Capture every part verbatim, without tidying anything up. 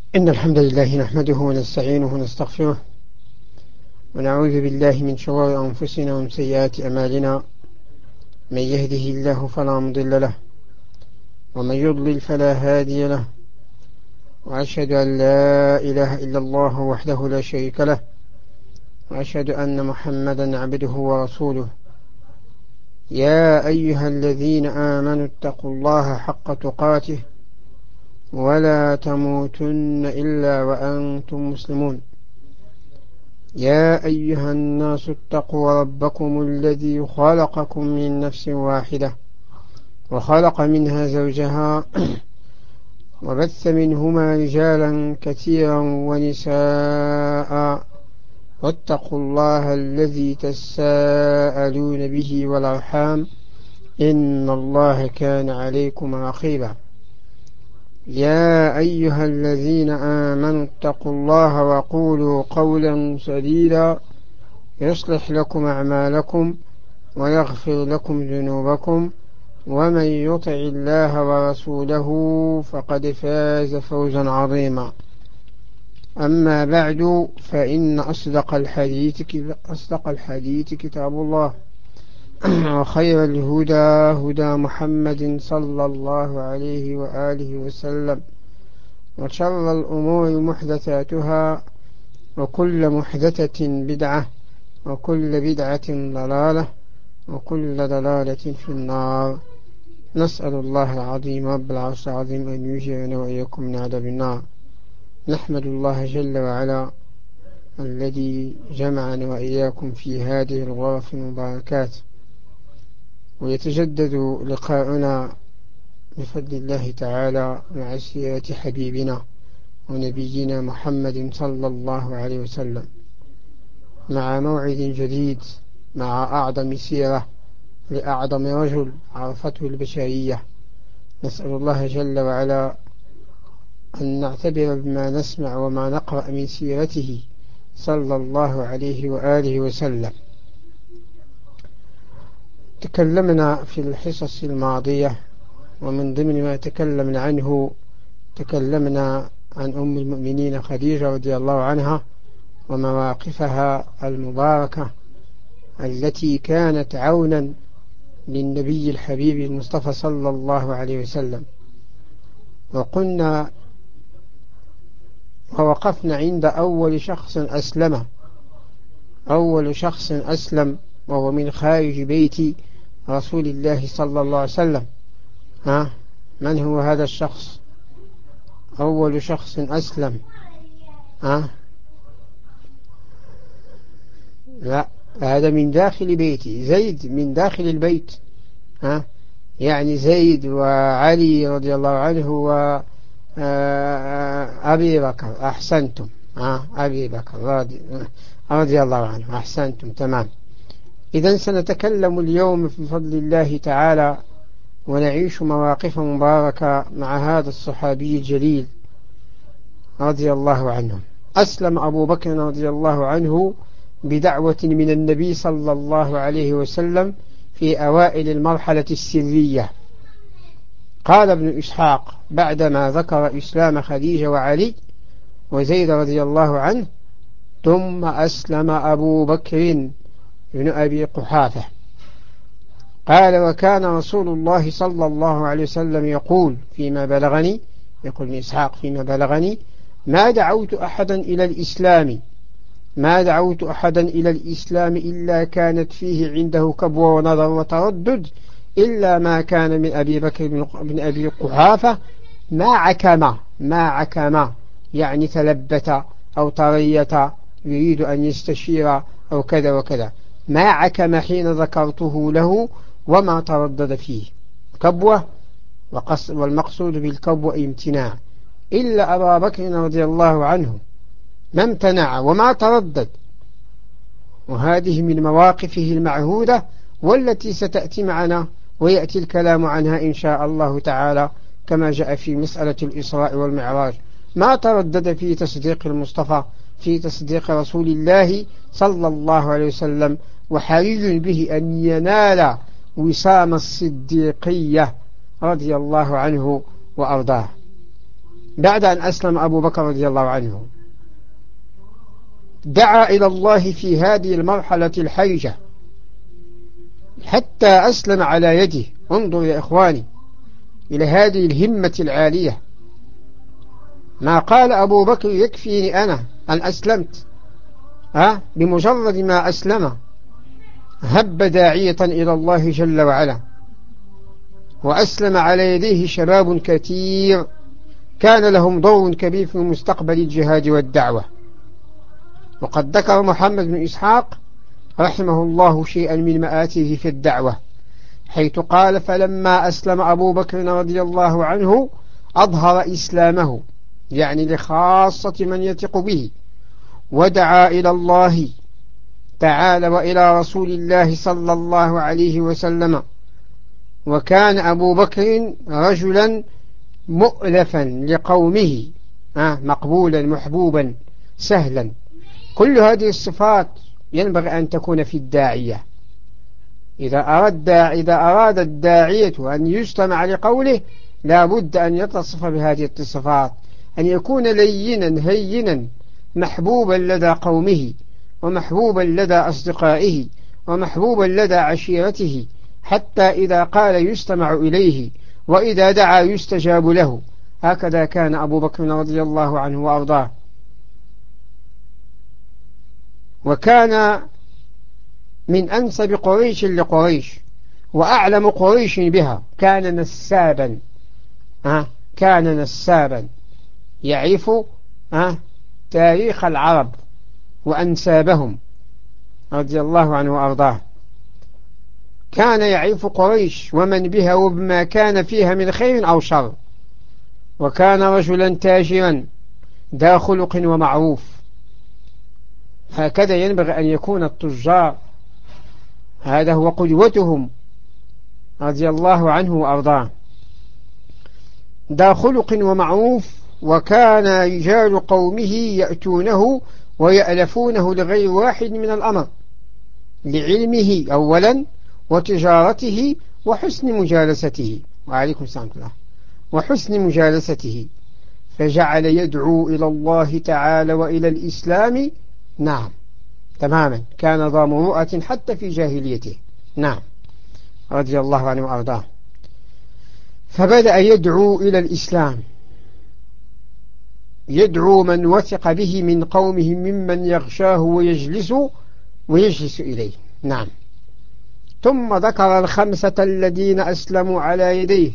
إن الحمد لله نحمده ونستعينه ونستغفره ونعوذ بالله من شرور أنفسنا ومن سيئات أعمالنا. من يهده الله فلا مضل له ومن يضلل فلا هادي له، وأشهد أن لا إله إلا الله وحده لا شريك له، وأشهد أن محمدا عبده ورسوله. يا أيها الذين آمنوا اتقوا الله حق تقاته ولا تموتن إلا وأنتم مسلمون. يا أيها الناس اتقوا ربكم الذي خلقكم من نفس واحدة وخلق منها زوجها وبث منهما رجالا كثيرا ونساء، واتقوا الله الذي تساءلون به والأرحام إن الله كان عليكم رقيبا. يا أيها الذين آمنوا اتقوا الله وقولوا قولا سديدا يصلح لكم أعمالكم ويغفر لكم ذنوبكم، ومن يطع الله ورسوله فقد فاز فوزا عظيما. أما بعد، فإن أصدق الحديث أصدق الحديث كتاب الله، وخير الهدى هدى محمد صلى الله عليه وآله وسلم، وشر الأمور محدثاتها، وكل محدثة بدعة، وكل بدعة ضلالة، وكل ضلالة في النار. نسأل الله العظيم رب العرش العظيم أن يجيرنا وإياكم من عذاب النار. نحمد الله جل وعلا الذي جمعنا وإياكم في هذه الغرف المباركات، ويتجدد لقاؤنا بفضل الله تعالى مع سيرة حبيبنا ونبينا محمد صلى الله عليه وسلم، مع موعد جديد، مع أعظم سيرة لأعظم رجل عرفته البشرية. نسأل الله جل وعلا أن نعتبر بما نسمع وما نقرأ من سيرته صلى الله عليه وآله وسلم. تكلمنا في الحصص الماضية، ومن ضمن ما تكلمنا عنه تكلمنا عن أم المؤمنين خديجة رضي الله عنها ومواقفها المباركة التي كانت عونا للنبي الحبيب المصطفى صلى الله عليه وسلم. وقلنا ووقفنا عند أول شخص أسلم أول شخص أسلم وهو من خارج بيت رسول الله صلى الله عليه وسلم. ها من هو هذا الشخص؟ أول شخص أسلم. ها لا، هذا من داخل بيتي، زيد من داخل البيت. ها يعني زيد وعلي رضي الله عنه وأبي بكر. أحسنتم. ها أبي بكر رضي, رضي الله عنه. أحسنتم، تمام. إذن سنتكلم اليوم في فضل الله تعالى ونعيش مواقف مباركة مع هذا الصحابي الجليل رضي الله عنه. أسلم أبو بكر رضي الله عنه بدعوة من النبي صلى الله عليه وسلم في أوائل المرحلة السرية. قال ابن إسحاق بعدما ذكر إسلام خديجة وعلي وزيد رضي الله عنه: ثم أسلم أبو بكر بن أبي قحافة. قال: وكان رسول الله صلى الله عليه وسلم يقول فيما بلغني يقول ابن إسحاق فيما بلغني: ما دعوت أحدا إلى الإسلام ما دعوت أحدا إلى الإسلام إلا كانت فيه عنده كبوة ونظر وتردد، إلا ما كان من أبي بكر بن أبي قحافة ما عكما ما عكما يعني تلبت أو طرية يريد أن يستشير أو كذا وكذا، ما عكم حين ذكرته له وما تردد فيه. كبوة، والمقصود بالكبوة امتناع، إلا أبا بكر رضي الله عنه ما امتنع وما تردد. وهذه من مواقفه المعهودة والتي ستأتي معنا ويأتي الكلام عنها إن شاء الله تعالى، كما جاء في مسألة الإسراء والمعراج. ما تردد في تصديق المصطفى، في تصديق رسول الله صلى الله عليه وسلم، وحري به أن ينال وسام الصديقية رضي الله عنه وأرضاه. بعد أن أسلم أبو بكر رضي الله عنه دعا إلى الله في هذه المرحلة الحرجة حتى أسلم على يده. انظر يا إخواني إلى هذه الهمة العالية. ما قال أبو بكر يكفيني أنا أن أسلمت، ها بمجرد ما أسلم هب داعية إلى الله جل وعلا، وأسلم على يديه شباب كثير كان لهم دور كبير في مستقبل الجهاد والدعوة. وقد ذكر محمد بن إسحاق رحمه الله شيئا من مآته في الدعوة، حيث قال: فلما أسلم أبو بكر رضي الله عنه أظهر إسلامه، يعني لخاصة من يثق به، ودعا إلى الله تعالى وإلى رسول الله صلى الله عليه وسلم. وكان أبو بكر رجلا مؤلفا لقومه، مقبولا محبوبا سهلا. كل هذه الصفات ينبغي أن تكون في الداعية. إذا أراد, إذا أراد الداعية أن يستمع لقوله لا بد أن يتصف بهذه الصفات، أن يكون لينا هينا محبوبا لدى قومه، ومحبوبا لدى أصدقائه، ومحبوبا لدى عشيرته، حتى إذا قال يستمع إليه، وإذا دعا يستجاب له. هكذا كان أبو بكر رضي الله عنه وأرضاه. وكان من أنسب قريش لقريش، وأعلم قريش بها. كان نسابا، أه؟ كان نسابا يعرف أه؟ تاريخ العرب وأنسابهم رضي الله عنه وأرضاه. كان يعرف قريش ومن بها وبما كان فيها من خير أو شر. وكان رجلا تاجرا ذا خلق ومعروف. هكذا ينبغي أن يكون التجار، هذا هو قدوتهم رضي الله عنه وأرضاه. ذا خلق ومعروف. وكان رجال قومه يأتونه ويألفونه لغير واحد من الأمر، لعلمه أولا، وتجارته، وحسن مجالسته. وعليكم السلام الله. وحسن مجالسته. فجعل يدعو إلى الله تعالى وإلى الإسلام. نعم تماما، كان ذا مروءة حتى في جاهليته. نعم رضي الله عنه وأرضاه. فبدأ يدعو إلى الإسلام، يدعو من وثق به من قومه ممن يغشاه ويجلس ويجلس إليه. نعم. ثم ذكر الخمسة الذين أسلموا على يديه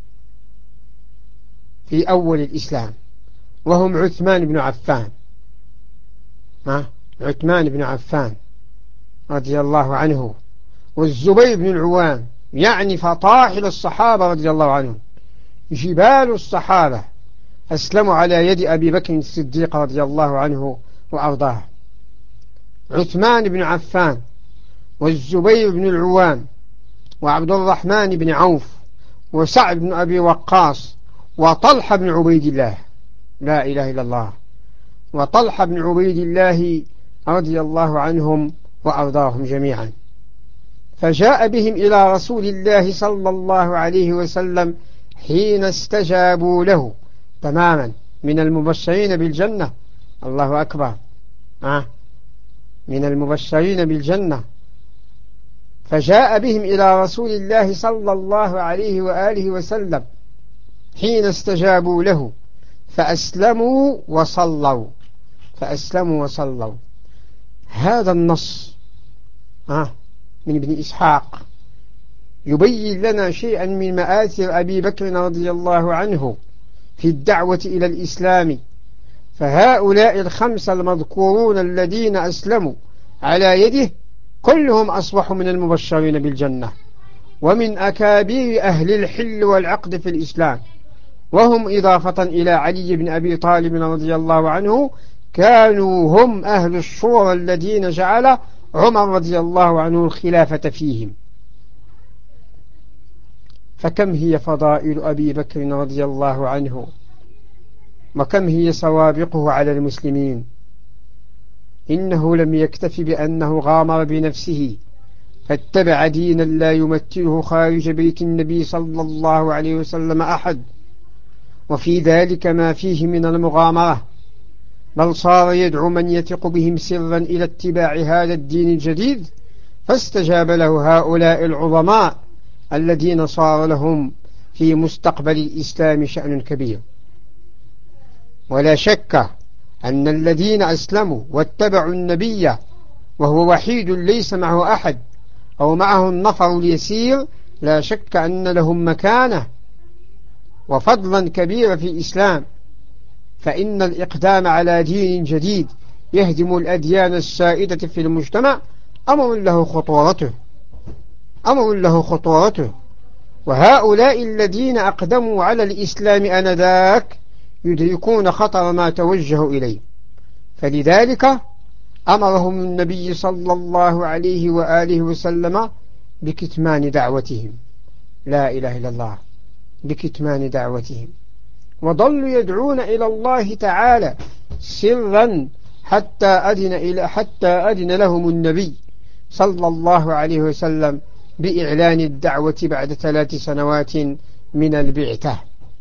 في أول الإسلام، وهم عثمان بن عفان. ها؟ عثمان بن عفان رضي الله عنه، والزبير بن العوام، يعني فطاحل الصحابة رضي الله عنهم، جبال الصحابة أسلموا على يد أبي بكر الصديق رضي الله عنه وأرضاه. عثمان بن عفان، والزبير بن العوام، وعبد الرحمن بن عوف، وسعد بن أبي وقاص، وطلحة بن عبيد الله. لا إله إلا الله. وطلحة بن عبيد الله رضي الله عنهم وأرضاهم جميعا. فجاء بهم إلى رسول الله صلى الله عليه وسلم حين استجابوا له تماما، من المبشرين بالجنة. الله أكبر. آه. من المبشرين بالجنة. فجاء بهم إلى رسول الله صلى الله عليه وآله وسلم حين استجابوا له فأسلموا وصلوا. فأسلموا وصلوا. هذا النص آه من ابن إسحاق يبين لنا شيئا من مآثر أبي بكر رضي الله عنه في الدعوة إلى الإسلام. فهؤلاء الخمسة المذكورون الذين أسلموا على يده كلهم أصبحوا من المبشرين بالجنة، ومن أكابر أهل الحل والعقد في الإسلام، وهم إضافة إلى علي بن أبي طالب رضي الله عنه كانوا هم أهل الشورى الذين جعل عمر رضي الله عنه الخلافة فيهم. فكم هي فضائل أبي بكر رضي الله عنه، وكم هي سوابقه على المسلمين. إنه لم يكتف بأنه غامر بنفسه فاتبع دينا لا يمثله خارج بيت النبي صلى الله عليه وسلم أحد، وفي ذلك ما فيه من المغامرة، بل صار يدعو من يثق بهم سرا إلى اتباع هذا الدين الجديد، فاستجاب له هؤلاء العظماء الذين صار لهم في مستقبل الإسلام شأن كبير. ولا شك أن الذين أسلموا واتبعوا النبي وهو وحيد ليس معه أحد أو معه النفر اليسير، لا شك أن لهم مكانة وفضلا كبيرا في الإسلام، فإن الإقدام على دين جديد يهدم الأديان السائدة في المجتمع أمر له خطورته أمر له خطورته وهؤلاء الذين أقدموا على الإسلام آنذاك يدركون خطر ما توجهوا إليه، فلذلك أمرهم النبي صلى الله عليه وآله وسلم بكتمان دعوتهم، لا إله إلا الله، بكتمان دعوتهم، وظلوا يدعون إلى الله تعالى سرا حتى أذن إلى حتى أذن لهم النبي صلى الله عليه وسلم بإعلان الدعوة بعد ثلاث سنوات من البعثة.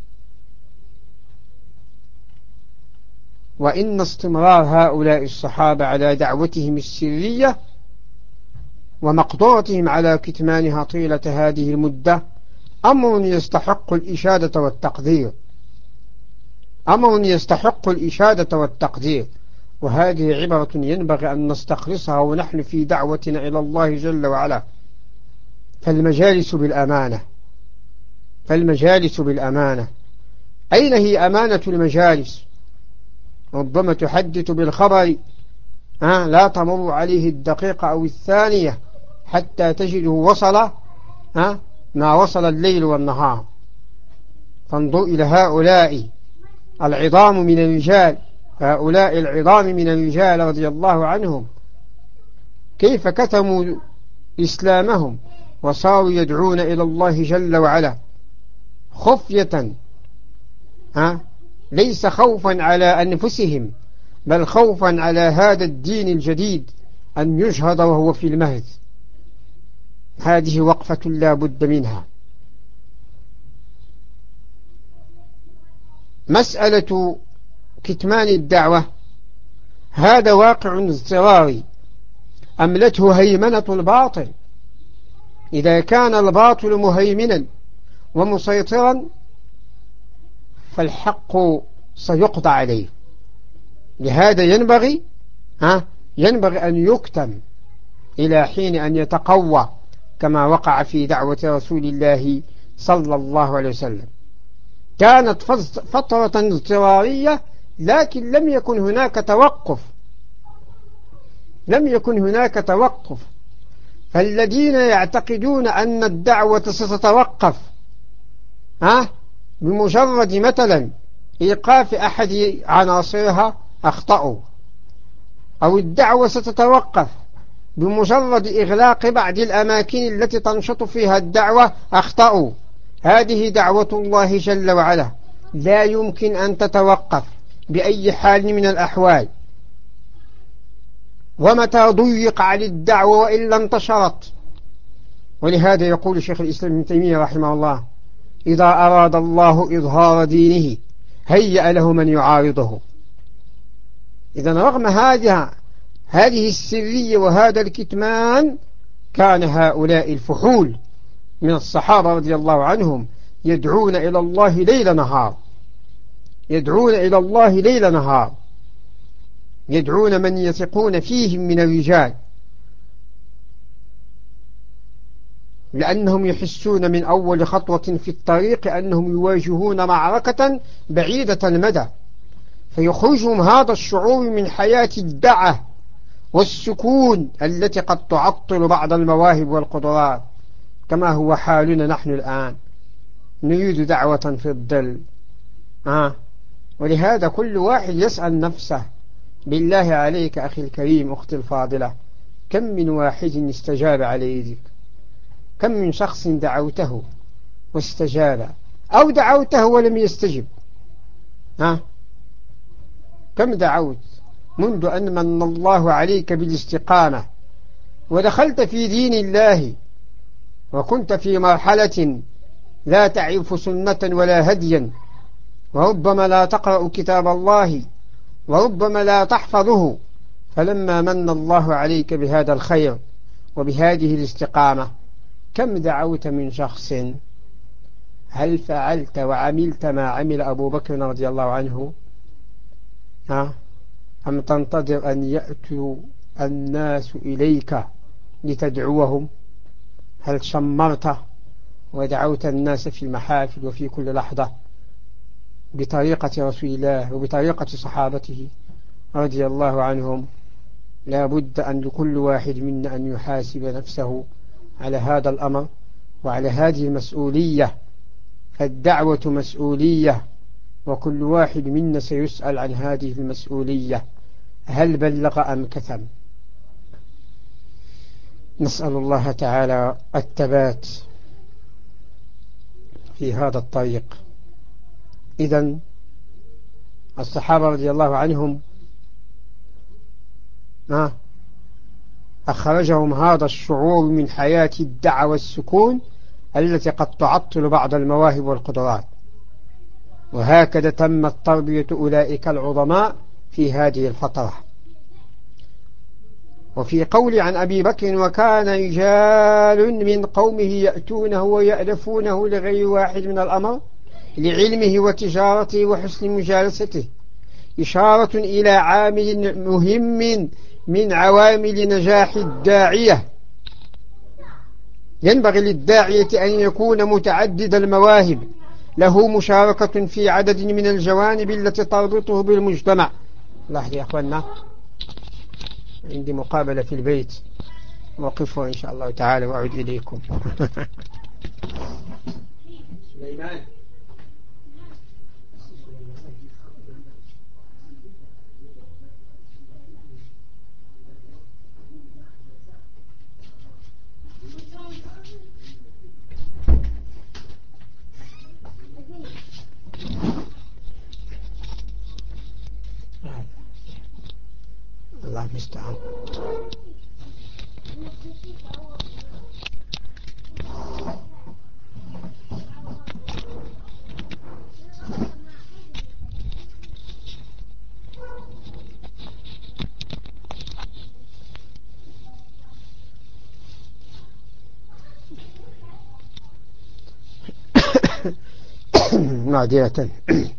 وإن استمرار هؤلاء الصحابة على دعوتهم السرية ومقدرتهم على كتمانها طيلة هذه المدة أمر يستحق الإشادة والتقدير أمر يستحق الإشادة والتقدير وهذه عبرة ينبغي أن نستخلصها ونحن في دعوتنا إلى الله جل وعلا. فالمجالس بالأمانة فالمجالس بالأمانة أين هي أمانة المجالس؟ ربما تحدث بالخبر آه لا تمر عليه الدقيقة أو الثانية حتى تجده وصل آه ما وصل الليل والنهار. فانظر إلى هؤلاء العظام من الرجال هؤلاء العظام من الرجال رضي الله عنهم كيف كتموا إسلامهم وصاروا يدعون إلى الله جل وعلا خفية، ها ليس خوفا على أنفسهم بل خوفا على هذا الدين الجديد أن يجهض وهو في المهد. هذه وقفة لا بد منها. مسألة كتمان الدعوة هذا واقع اضطراري أملته هيمنة الباطل. إذا كان الباطل مهيمنا ومسيطرا فالحق سيقضى عليه. لهذا ينبغي ها ينبغي أن يكتم إلى حين أن يتقوى كما وقع في دعوة رسول الله صلى الله عليه وسلم. كانت فترة اضطرارية لكن لم يكن هناك توقف لم يكن هناك توقف فالذين يعتقدون أن الدعوة ستتوقف ها بمجرد مثلا إيقاف أحد عناصرها أخطأوا، أو الدعوة ستتوقف بمجرد إغلاق بعض الأماكن التي تنشط فيها الدعوة أخطأوا. هذه دعوة الله جل وعلا لا يمكن أن تتوقف بأي حال من الأحوال، ومتى ضيق على الدعوة وإلا انتشرت. ولهذا يقول شيخ الإسلام ابن تيمية رحمه الله: إذا أراد الله إظهار دينه هيأ له من يعارضه. إذا رغم هذه هذه السرية وهذا الكتمان كان هؤلاء الفحول من الصحابة رضي الله عنهم يدعون إلى الله ليل نهار يدعون إلى الله ليل نهار يدعون من يثقون فيهم من الرجال، لأنهم يحسون من أول خطوة في الطريق أنهم يواجهون معركة بعيدة المدى، فيخرجهم هذا الشعور من حياة الدعة والسكون التي قد تعطل بعض المواهب والقدرات، كما هو حالنا نحن الآن نريد دعوة في الظل. آه. ولهذا كل واحد يسأل نفسه: بالله عليك أخي الكريم أختي الفاضلة، كم من واحد استجاب على يدك؟ كم من شخص دعوته واستجاب، أو دعوته ولم يستجب؟ ها؟ كم دعوت منذ أن من الله عليك بالاستقامة ودخلت في دين الله وكنت في مرحلة لا تعرف سنة ولا هديا، وربما لا تقرأ كتاب الله، وربما لا تحفظه، فلما من الله عليك بهذا الخير وبهذه الاستقامة كم دعوت من شخص؟ هل فعلت وعملت ما عمل أبو بكر رضي الله عنه؟ ها؟ أم تنتظر أن يأتوا الناس إليك لتدعوهم؟ هل شمرت ودعوت الناس في المحافل وفي كل لحظة بطريقة رسول الله وبطريقة صحابته رضي الله عنهم؟ لا بد أن لكل واحد منا أن يحاسب نفسه على هذا الأمر وعلى هذه المسؤولية. الدعوة مسؤولية، وكل واحد منا سيسأل عن هذه المسؤولية، هل بلغ أم كتم؟ نسأل الله تعالى الثبات في هذا الطريق. إذن الصحابة رضي الله عنهم أخرجهم هذا الشعور من حياة الدعوة والسكون التي قد تعطل بعض المواهب والقدرات، وهكذا تمت تربية أولئك العظماء في هذه الفترة. وفي قول عن أبي بكر: وكان رجال من قومه يأتونه ويألفونه لغير واحد من الأمر لعلمه وتجارته وحسن مجالسته، إشارة إلى عامل مهم من عوامل نجاح الداعية. ينبغي للداعية أن يكون متعدد المواهب، له مشاركة في عدد من الجوانب التي تربطه بالمجتمع. لحظة يا أخوانا، عندي مقابلة في البيت، وقفوا إن شاء الله تعالى وأعود إليكم. سليمان الله المستعان. معذرة.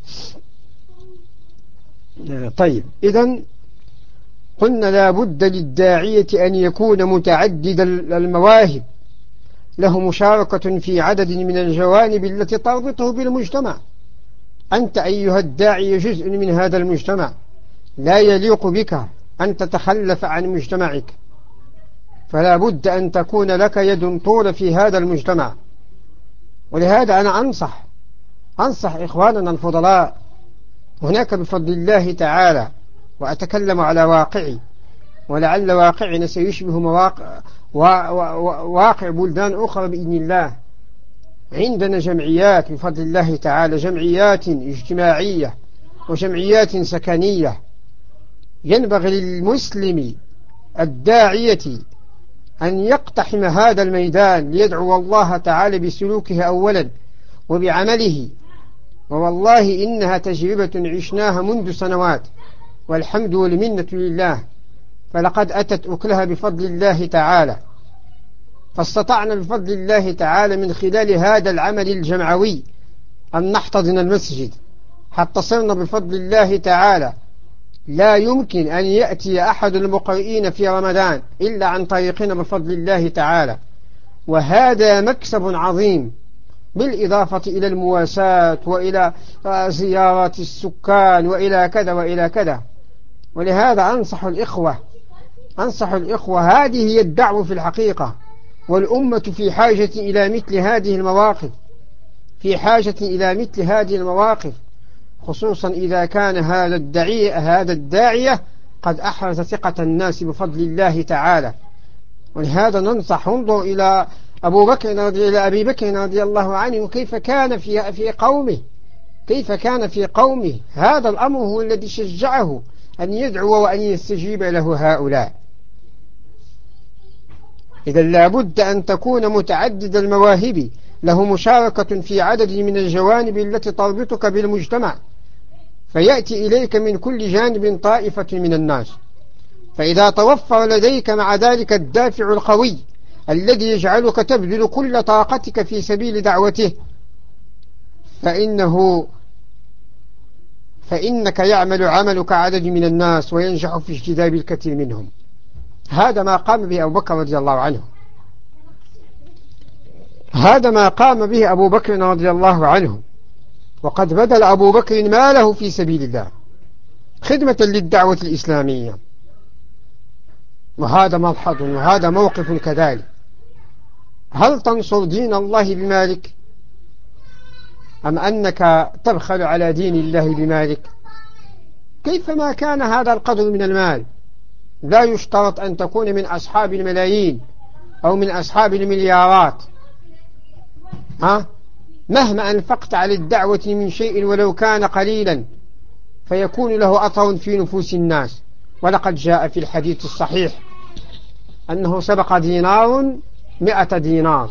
طيب، إذن قلنا لا بد للداعية أن يكون متعدد المواهب، له مشاركة في عدد من الجوانب التي تربطه بالمجتمع. أنت أيها الداعية جزء من هذا المجتمع، لا يليق بك أن تتخلف عن مجتمعك، فلا بد أن تكون لك يد طول في هذا المجتمع. ولهذا أنا أنصح أنصح إخواننا الفضلاء هناك بفضل الله تعالى، وأتكلم على واقعي، ولعل واقعنا سيشبه مواقع واقع بلدان أخرى بإذن الله. عندنا جمعيات بفضل الله تعالى، جمعيات اجتماعية وجمعيات سكنية. ينبغي للمسلم الداعية أن يقتحم هذا الميدان ليدعو الله تعالى بسلوكه أولا وبعمله. ووالله إنها تجربة عشناها منذ سنوات، والحمد والمنة لله، فلقد أتت أكلها بفضل الله تعالى. فاستطعنا بفضل الله تعالى من خلال هذا العمل الجمعوي أن نحتضن المسجد، حتى صرنا بفضل الله تعالى لا يمكن أن يأتي أحد المقرئين في رمضان إلا عن طريقنا بفضل الله تعالى. وهذا مكسب عظيم، بالإضافة إلى المواساة وإلى زيارة السكان وإلى كذا وإلى كذا. ولهذا أنصح الإخوة أنصح الإخوة هذه هي الدعوة في الحقيقة، والأمة في حاجة إلى مثل هذه المواقف في حاجة إلى مثل هذه المواقف خصوصا إذا كان هذا الداعية هذا الداعية قد أحرز ثقة الناس بفضل الله تعالى. ولهذا ننصح، انظر إلى أبو بكر إلى أبي بكر رضي الله عنه كيف كان في في قومه كيف كان في قومه هذا الأمر هو الذي شجعه أن يدعو وأن يستجيب له هؤلاء. إذا لا بد أن تكون متعدد المواهب له مشاركة في عدد من الجوانب التي تربطك بالمجتمع، فيأتي إليك من كل جانب طائفة من الناس. فإذا توفر لديك مع ذلك الدافع القوي الذي يجعلك تبذل كل طاقتك في سبيل دعوته، فإنه فإنك يعمل عملك عدد من الناس وينجح في اجتذاب الكثير منهم. هذا ما قام به أبو بكر رضي الله عنه هذا ما قام به أبو بكر رضي الله عنه وقد بذل أبو بكر ماله في سبيل الله خدمة للدعوة الإسلامية. وهذا ملحظ وهذا موقف كذلك. هل تنصر دين الله بمالك أم أنك تبخل على دين الله بمالك؟ كيفما كان هذا القدر من المال، لا يشترط أن تكون من أصحاب الملايين أو من أصحاب المليارات. ها؟ مهما أنفقت على الدعوة من شيء ولو كان قليلا فيكون له أثر في نفوس الناس. ولقد جاء في الحديث الصحيح أنه سبق دينار مئة دينار.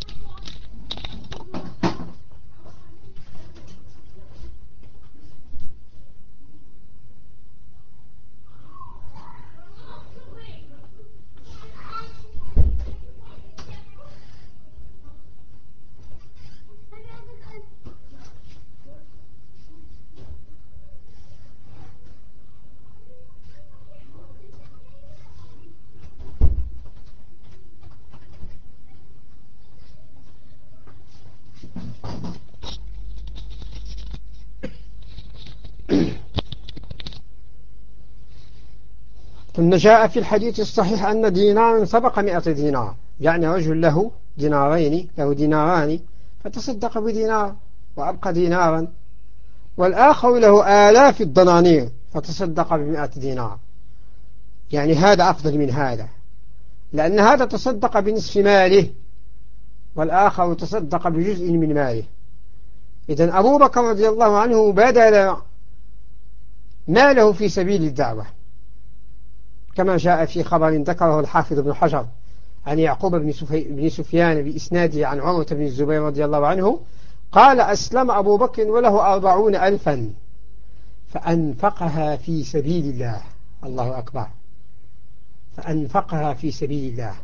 ثم جاء في الحديث الصحيح أن دينارا سبق مئة دينار، يعني رجل له دينارين له ديناران فتصدق بدينار وأبقى دينارا، والآخر له آلاف الدنانير فتصدق بمئة دينار. يعني هذا أفضل من هذا، لأن هذا تصدق بنصف ماله والآخر تصدق بجزء من ماله. إذن أبو بكر رضي الله عنه بذل ماله في سبيل الدعوة، كما جاء في خبر ذكره الحافظ ابن حجر عن يعقوب بن سفيان بإسناده عن عروة بن الزبير رضي الله عنه قال: أسلم أبو بكر وله أربعون ألفا فأنفقها في سبيل الله. الله أكبر، فأنفقها في سبيل الله.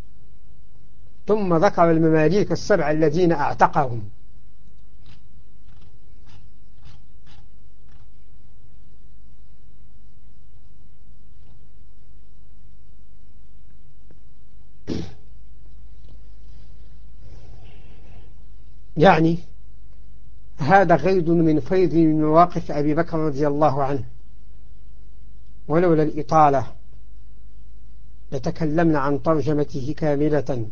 ثم ذكر المماليك السبع الذين أعتقهم. يعني هذا غيض من فيض من مواقف أبي بكر رضي الله عنه، ولولا الإطالة لتكلمنا عن ترجمته كاملة،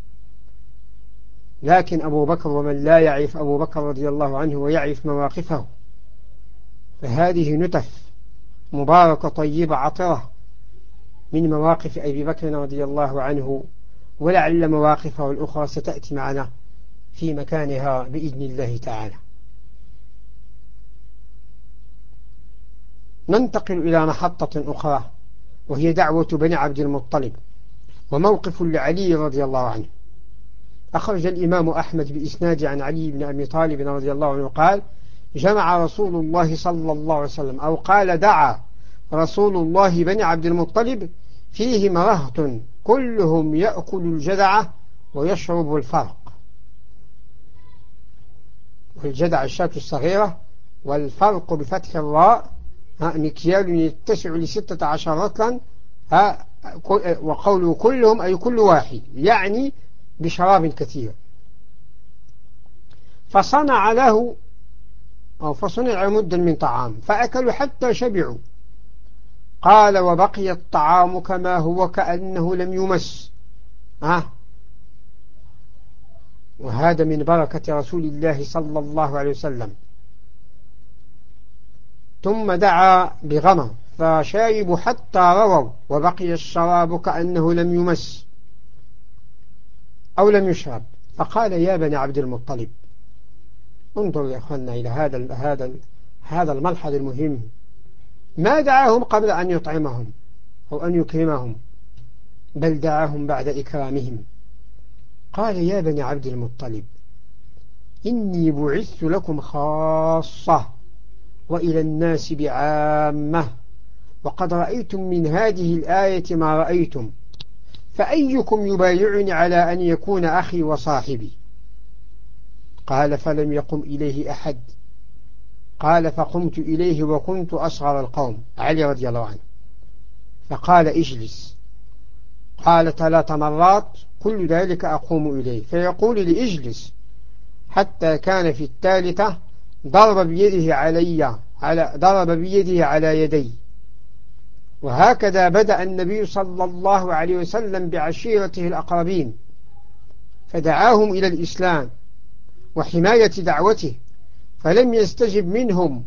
لكن أبو بكر ومن لا يعرف أبو بكر رضي الله عنه ويعرف مواقفه فهذه نتف مباركة طيبة عطرة من مواقف أبي بكر رضي الله عنه، ولعل مواقفه الأخرى ستأتي معنا في مكانها بإذن الله تعالى. ننتقل إلى محطة أخرى وهي دعوة بني عبد المطلب وموقف لعلي رضي الله عنه. أخرج الإمام أحمد بإسناد عن علي بن أبي طالب رضي الله عنه قال: جمع رسول الله صلى الله عليه وسلم، أو قال دعا رسول الله بني عبد المطلب فيهم رهط كلهم يأكل الجدعة ويشرب الفرق. والجدع الشاة الصغيرة، والفرق بفتح الراء مكيال يتسع لستة عشر رطلا، وقوله كلهم أي كل واحد، يعني بشراب كثير. فصنع له أو فصنع مدا من طعام فأكلوا حتى شبعوا. قال: وبقي الطعام كما هو كأنه لم يمس. آه وهذا من بركة رسول الله صلى الله عليه وسلم. ثم دعا بغمر فشاربوا حتى رووا، وبقي الشراب كأنه لم يمس أو لم يشرب. فقال: يا بني عبد المطلب، انظروا يا أخوانا إلى هذا هذا هذا الملحظ المهم. ما دعاهم قبل أن يطعمهم أو أن يكرمهم، بل دعاهم بعد إكرامهم. قال: يا بني عبد المطلب، إني بعثت لكم خاصة وإلى الناس بعامة وقد رأيتم من هذه الآية ما رأيتم فأيكم يبايعني على أن يكون أخي وصاحبي؟ قال فلم يقم إليه أحد. قال فقمت إليه وكنت أصغر القوم، علي رضي الله عنه، فقال اجلس. قال ثلاث مرات كل ذلك أقوم إليه فيقول لي اجلس، حتى كان في الثالثة ضرب بيده علي على ضرب بيده على يدي. وهكذا بدأ النبي صلى الله عليه وسلم بعشيرته الأقربين فدعاهم إلى الإسلام وحماية دعوته، فلم يستجب منهم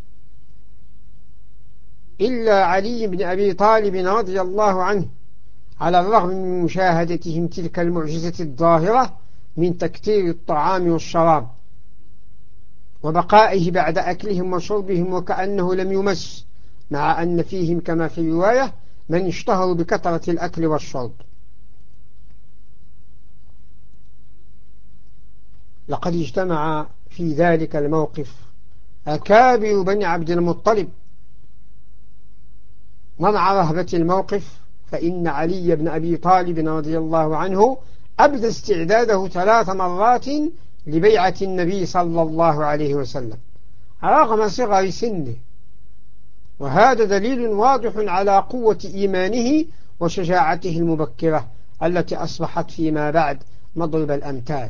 إلا علي بن أبي طالب رضي الله عنه، على الرغم من مشاهدتهم تلك المعجزة الظاهرة من تكثير الطعام والشراب وبقائه بعد أكلهم وشربهم وكأنه لم يمس، مع أن فيهم كما في رواية من اشتهروا بكثرة الأكل والشرب. لقد اجتمع في ذلك الموقف أكابر بني عبد المطلب، ومع رهبة الموقف فإن علي بن أبي طالب رضي الله عنه أبدى استعداده ثلاث مرات لبيعة النبي صلى الله عليه وسلم رغم صغر سنه، وهذا دليل واضح على قوة إيمانه وشجاعته المبكرة التي أصبحت فيما بعد مضرب الأمثال.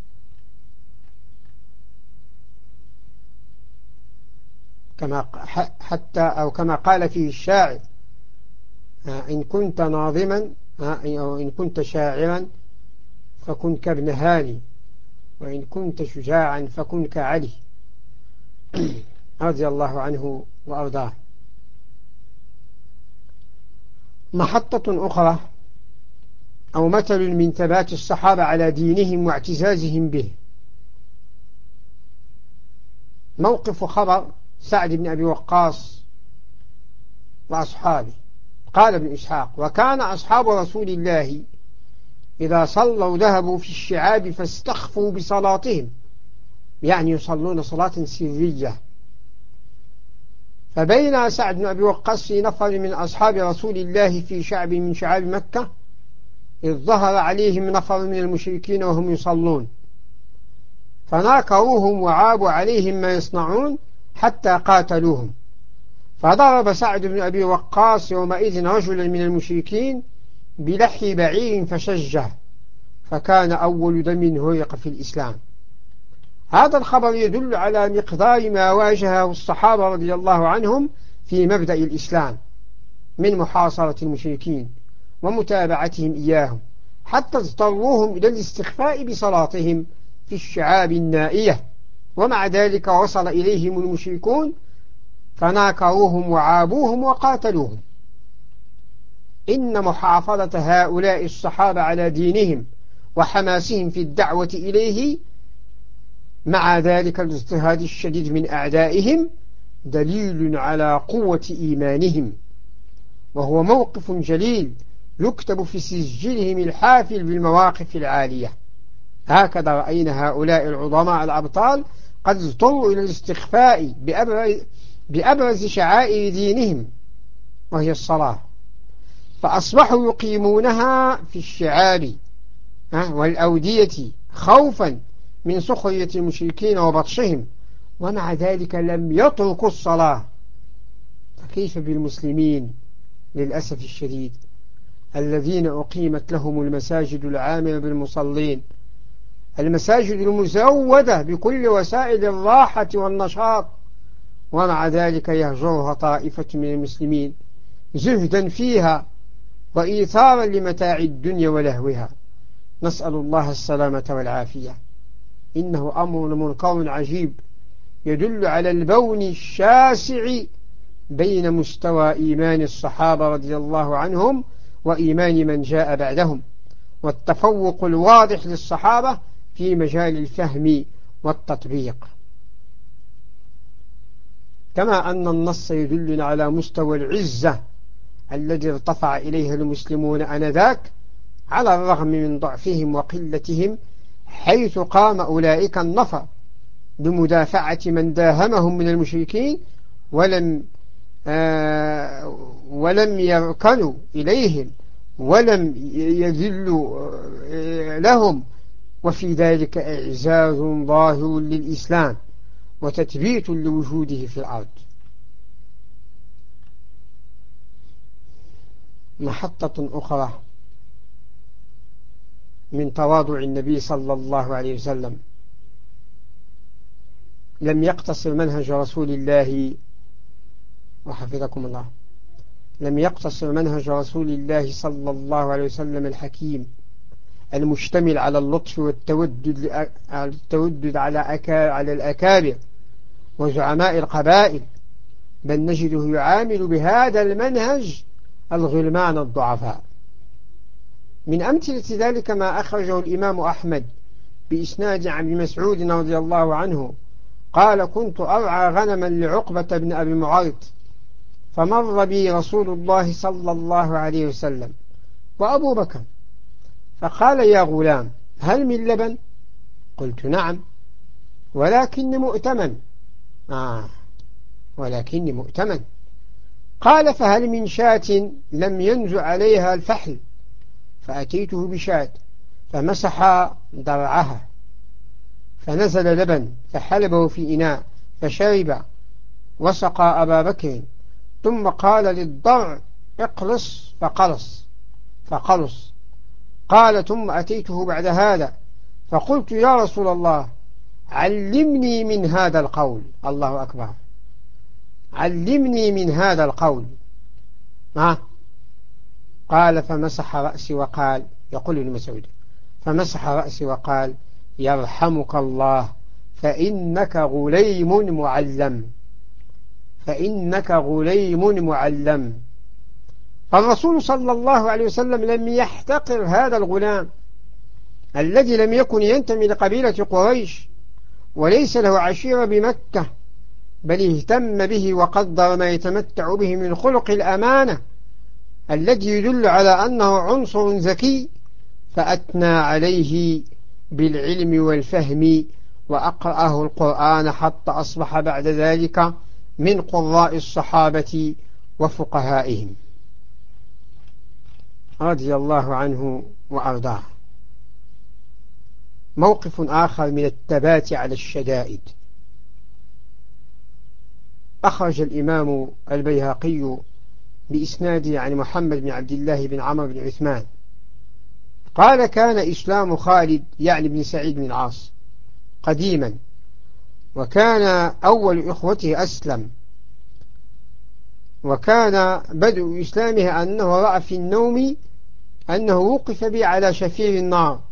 كما حتى أو كما قال فيه الشاعر: إن كنت ناظما أو إن كنت شاعرا فكن كابن هاني، وإن كنت شجاعا فكن كعلي رضي الله عنه وأرضاه. محطة أخرى أو مثل من ثبات الصحابة على دينهم واعتزازهم به موقف خبر سعد بن أبي وقاص وأصحابه. قال ابن إسحاق: وكان أصحاب رسول الله إذا صلوا ذهبوا في الشعاب فاستخفوا بصلاتهم، يعني يصلون صلاة سرية. فبين سعد بن أبي وقاص في نفر من أصحاب رسول الله في شعب من شعاب مكة إذ ظهر عليهم نفر من المشركين وهم يصلون، فناكروهم وعابوا عليهم ما يصنعون حتى قاتلوهم. فضرب سعد بن أبي وقاص يومئذ رجلا من المشركين بلحي بعير فشجه، فكان أول دم هرق في الإسلام. هذا الخبر يدل على مقدار ما واجهه الصحابة رضي الله عنهم في مبدأ الإسلام من محاصرة المشركين ومتابعتهم إياهم، حتى اضطروهم إلى الاستخفاء بصلاتهم في الشعاب النائية، ومع ذلك وصل إليهم المشركون فناكروهم وعابوهم وقاتلوهم. إن محافظة هؤلاء الصحابة على دينهم وحماسهم في الدعوة إليه مع ذلك الاضطهاد الشديد من أعدائهم دليل على قوة إيمانهم، وهو موقف جليل يكتب في سجلهم الحافل بالمواقف العالية. هكذا رأينا هؤلاء العظماء الأبطال قد اضطروا إلى الاستخفاء بأبرز, بأبرز شعائر دينهم وهي الصلاة، فأصبحوا يقيمونها في الشعاب والأودية خوفا من سخرية المشركين وبطشهم، ومع ذلك لم يتركوا الصلاة. فكيف بالمسلمين للأسف الشديد الذين أقيمت لهم المساجد العامرة بالمصلين، المساجد المزودة بكل وسائل الراحة والنشاط، ومع ذلك يهجرها طائفة من المسلمين زهدا فيها وإيثارا لمتاع الدنيا ولهوها. نسأل الله السلامة والعافية. إنه أمر منكر عجيب يدل على البون الشاسع بين مستوى إيمان الصحابة رضي الله عنهم وإيمان من جاء بعدهم، والتفوق الواضح للصحابة في مجال الفهم والتطبيق. كما أن النص يدلنا على مستوى العزة الذي ارتفع إليه المسلمون آنذاك على الرغم من ضعفهم وقلتهم حيث قام أولئك النفر بمدافعة من داهمهم من المشركين ولم آه ولم يركنوا إليهم ولم يذلوا آه لهم، وفي ذلك إعزاز ظاهر للإسلام وتثبيت لوجوده في الأرض. محطة أخرى من تواضع النبي صلى الله عليه وسلم، لم يقتصر منهج رسول الله وحفظكم الله لم يقتصر منهج رسول الله صلى الله عليه وسلم الحكيم المشتمل على اللطف والتودد التودد على على الأكابر وزعماء القبائل، بل نجده يعامل بهذا المنهج الغلمان الضعفاء. من أمثلة ذلك ما أخرجه الإمام أحمد بإسناد عن مسعود رضي الله عنه قال: كنت أرعى غنما لعقبة بن أبي معيط، فمر بي رسول الله صلى الله عليه وسلم وأبو بكر، فقال: يا غلام، هل من لبن؟ قلت: نعم، ولكن مؤتمن. آه ولكن مؤتمن. قال: فهل من شاة لم ينزع عليها الفحل؟ فأتيته بشاة فمسح ضرعها فنزل لبن فحلبه في إناء فشرب وسقى أبا بكر، ثم قال للضرع: اقلص، فقلص فقلص. قال: ثم أتيته بعد هذا فقلت: يا رسول الله، علمني من هذا القول. الله أكبر، علمني من هذا القول. ها؟ قال: فمسح رأسي وقال، يقول ابن مسعود: فمسح رأسي وقال: يرحمك الله، فإنك غليم معلم، فإنك غليم معلم. فالرسول صلى الله عليه وسلم لم يحتقر هذا الغلام الذي لم يكن ينتمي لقبيلة قريش وليس له عشيرة بمكة، بل اهتم به وقدر ما يتمتع به من خلق الأمانة الذي يدل على أنه عنصر ذكي، فأثنى عليه بالعلم والفهم وأقرأه القرآن حتى أصبح بعد ذلك من قراء الصحابة وفقهائهم رضي الله عنه وأرضاه. موقف آخر من الثبات على الشدائد، أخرج الإمام البيهقي بإسناده عن محمد بن عبد الله بن عمرو بن عثمان قال: كان إسلام خالد يعني بن سعيد بن العاص قديما، وكان أول إخوته أسلم، وكان بدء إسلامه أنه رأى في النوم أنه وقف به على شفير النار،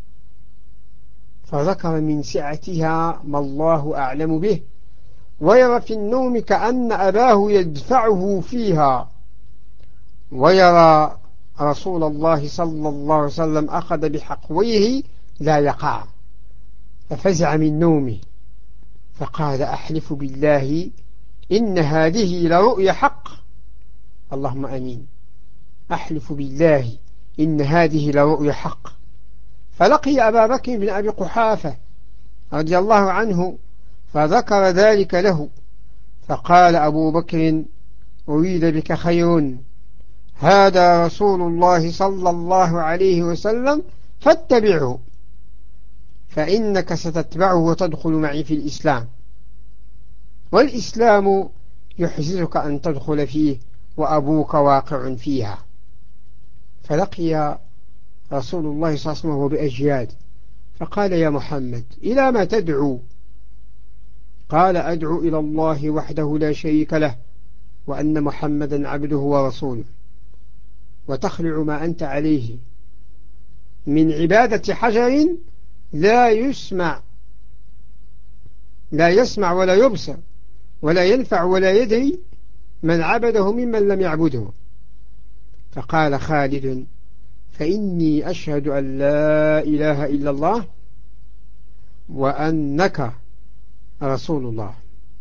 فذكر من سعتها ما الله أعلم به، ويرى في النوم كأن أباه يدفعه فيها، ويرى رسول الله صلى الله عليه وسلم أخذ بحقويه لا يقع، ففزع من نومه فقال: أحلف بالله إن هذه لرؤيا حق. اللهم آمين. أحلف بالله إن هذه لرؤيا حق. فلقي أبا بكر بن أبي قحافة رضي الله عنه فذكر ذلك له، فقال أبو بكر: أريد بك خير، هذا رسول الله صلى الله عليه وسلم فاتبعه، فإنك ستتبعه وتدخل معي في الإسلام، والإسلام يحزنك أن تدخل فيه وأبوك واقع فيها. فلقي رسول الله صلى الله عليه وسلم بأجياد فقال: يا محمد، إلى ما تدعو؟ قال: أدعو إلى الله وحده لا شريك له، وأن محمدا عبده ورسوله، وتخلع ما أنت عليه من عبادة حجر لا يسمع لا يسمع ولا يبصر ولا ينفع ولا يدري من عبده ممن لم يعبده. فقال خالد: فإني أشهد أن لا إله إلا الله وأنك رسول الله.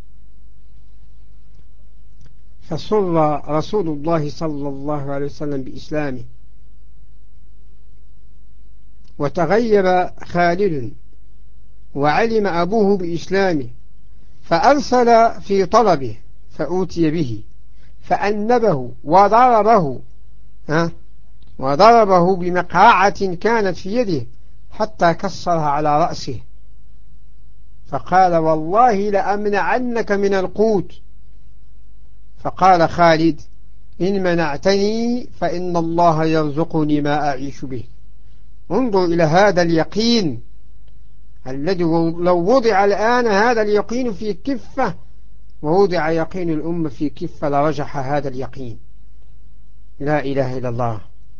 فسر رسول الله صلى الله عليه وسلم بإسلامه، وتغيب خالد وعلم أبوه بإسلامه فأرسل في طلبه فأوتي به فأنبه وضربه ها وضربه بمقرعة كانت في يده حتى كسرها على رأسه، فقال والله لأمنعنك من القوت. فقال خالد إن منعتني فإن الله يرزقني ما أعيش به. انظر إلى هذا اليقين الذي لو وضع الآن هذا اليقين في كفة ووضع يقين الأمة في كفة لرجح هذا اليقين. لا إله إلا الله.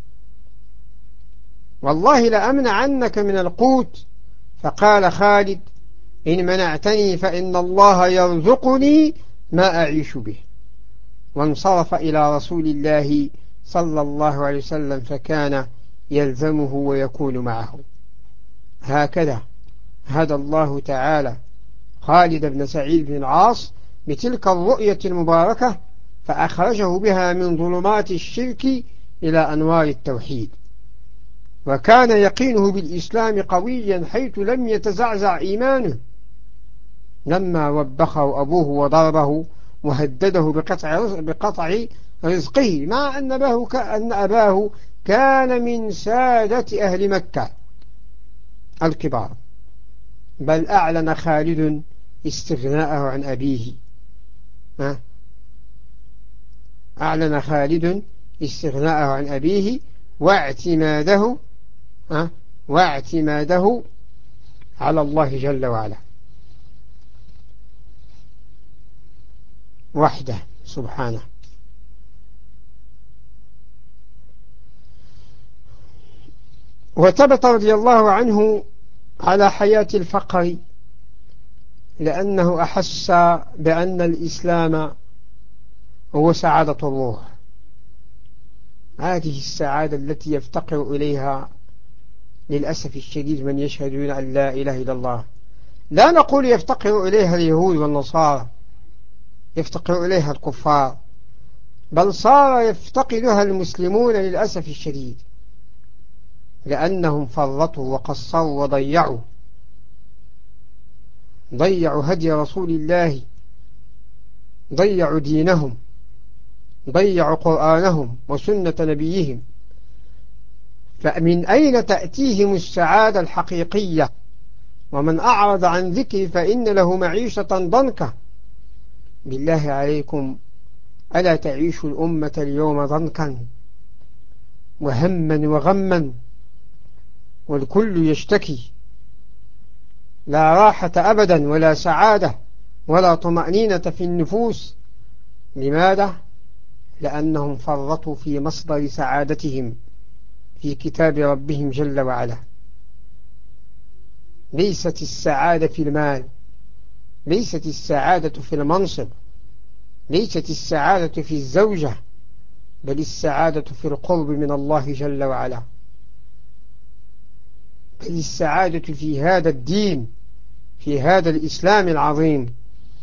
والله لأمنعنك من القوت. فقال خالد إن منعتني فإن الله يرزقني ما أعيش به. وانصرف إلى رسول الله صلى الله عليه وسلم فكان يلزمه ويكون معه. هكذا هدى الله تعالى خالد بن سعيد بن العاص بتلك الرؤية المباركة فأخرجه بها من ظلمات الشرك إلى أنوار التوحيد، وكان يقينه بالإسلام قويا حيث لم يتزعزع إيمانه لما وبخه أبوه وضربه وهدده بقطع, بقطع رزقه، مع أن أباه, أن أباه كان من سادة أهل مكة الكبار. بل أعلن خالد استغناءه عن أبيه. أعلن خالد استغناءه عن أبيه واعتماده واعتماده على الله جل وعلا وحده سبحانه. وثبت رضي الله عنه على حياة الفقر لأنه أحس بأن الإسلام هو سعادة الروح، هذه السعادة التي يفتقر إليها للأسف الشديد من يشهدون أن لا إله إلا الله. لا نقول يفتقر إليها اليهود والنصارى، يفتقر إليها الكفار، بل صار يفتقدها المسلمون للأسف الشديد لأنهم فرطوا وقصروا وضيعوا ضيعوا هدي رسول الله، ضيعوا دينهم، ضيعوا قرآنهم وسنة نبيهم. فمن أين تأتيهم السعادة الحقيقية؟ ومن أعرض عن ذكري فإن له معيشة ضنكا. بالله عليكم ألا تعيش الأمة اليوم ضنكا وهما وغما والكل يشتكي، لا راحة أبدا ولا سعادة ولا طمأنينة في النفوس. لماذا؟ لأنهم فرطوا في مصدر سعادتهم في كتاب ربهم جل وعلا. ليست السعادة في المال، ليست السعادة في المنصب، ليست السعادة في الزوجة، بل السعادة في القرب من الله جل وعلا، بل السعادة في هذا الدين، في هذا الإسلام العظيم.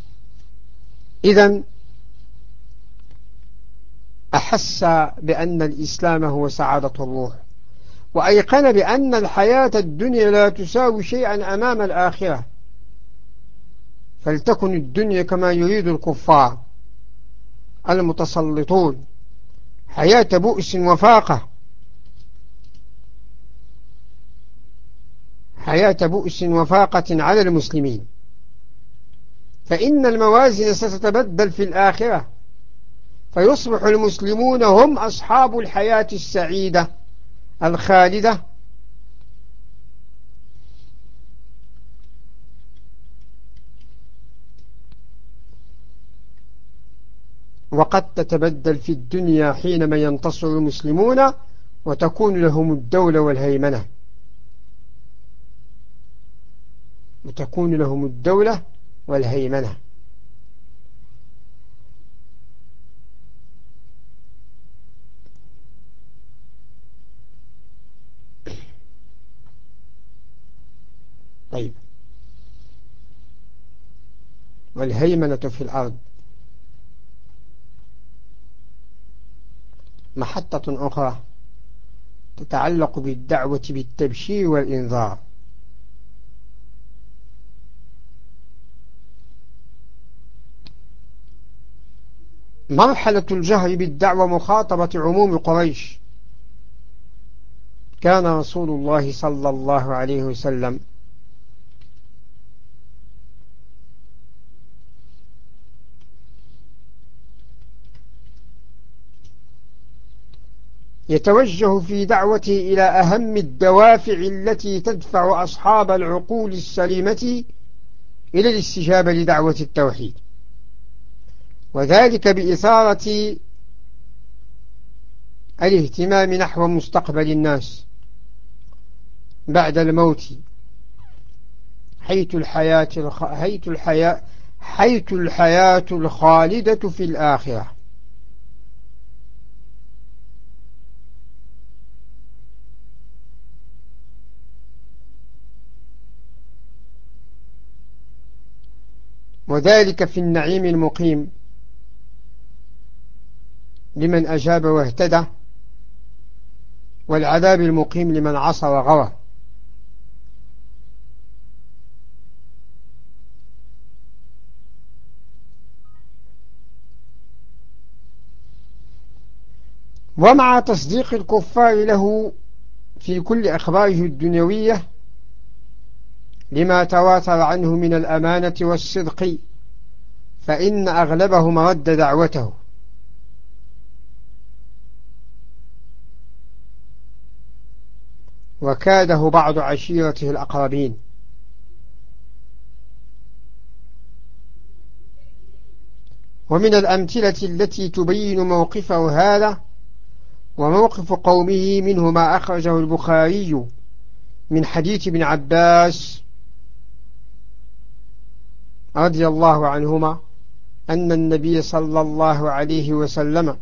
إذن أحس بأن الإسلام هو سعادة الروح، وأيقن بأن الحياة الدنيا لا تساوي شيئا أمام الآخرة، فلتكن الدنيا كما يريد الكفار المتسلطون، حياة بؤس وفاقة، حياة بؤس وفاقة على المسلمين. فإن الموازين ستتبدل في الآخرة، فيصبح المسلمون هم أصحاب الحياة السعيدة الخالدة، وقد تتبدل في الدنيا حينما ينتصر المسلمون وتكون لهم الدولة والهيمنة، وتكون لهم الدولة والهيمنة. طيب، والهيمنة في الأرض محطة أخرى تتعلق بالدعوة بالتبشير والإنذار. مرحلة الجهر بالدعوة مخاطبة عموم قريش. كان رسول الله صلى الله عليه وسلم يتوجه في دعوته إلى أهم الدوافع التي تدفع أصحاب العقول السليمة إلى الاستجابة لدعوة التوحيد، وذلك بإثارة الاهتمام نحو مستقبل الناس بعد الموت، حيث الحياة الخ... حيث الحياة حيث الحياة الخالدة في الآخرة. وذلك في النعيم المقيم لمن أجاب واهتدى، والعذاب المقيم لمن عصى وغوى. ومع تصديق الكفار له في كل أخباره الدنيوية لما تواتر عنه من الأمانة والصدق، فإن أغلبهم رد دعوته، وكاده بعض عشيرته الأقربين. ومن الأمثلة التي تبين موقفه هذا وموقف قومه منه ما أخرجه البخاري من حديث ابن عباس رضي الله عنهما أن النبي صلى الله عليه وسلم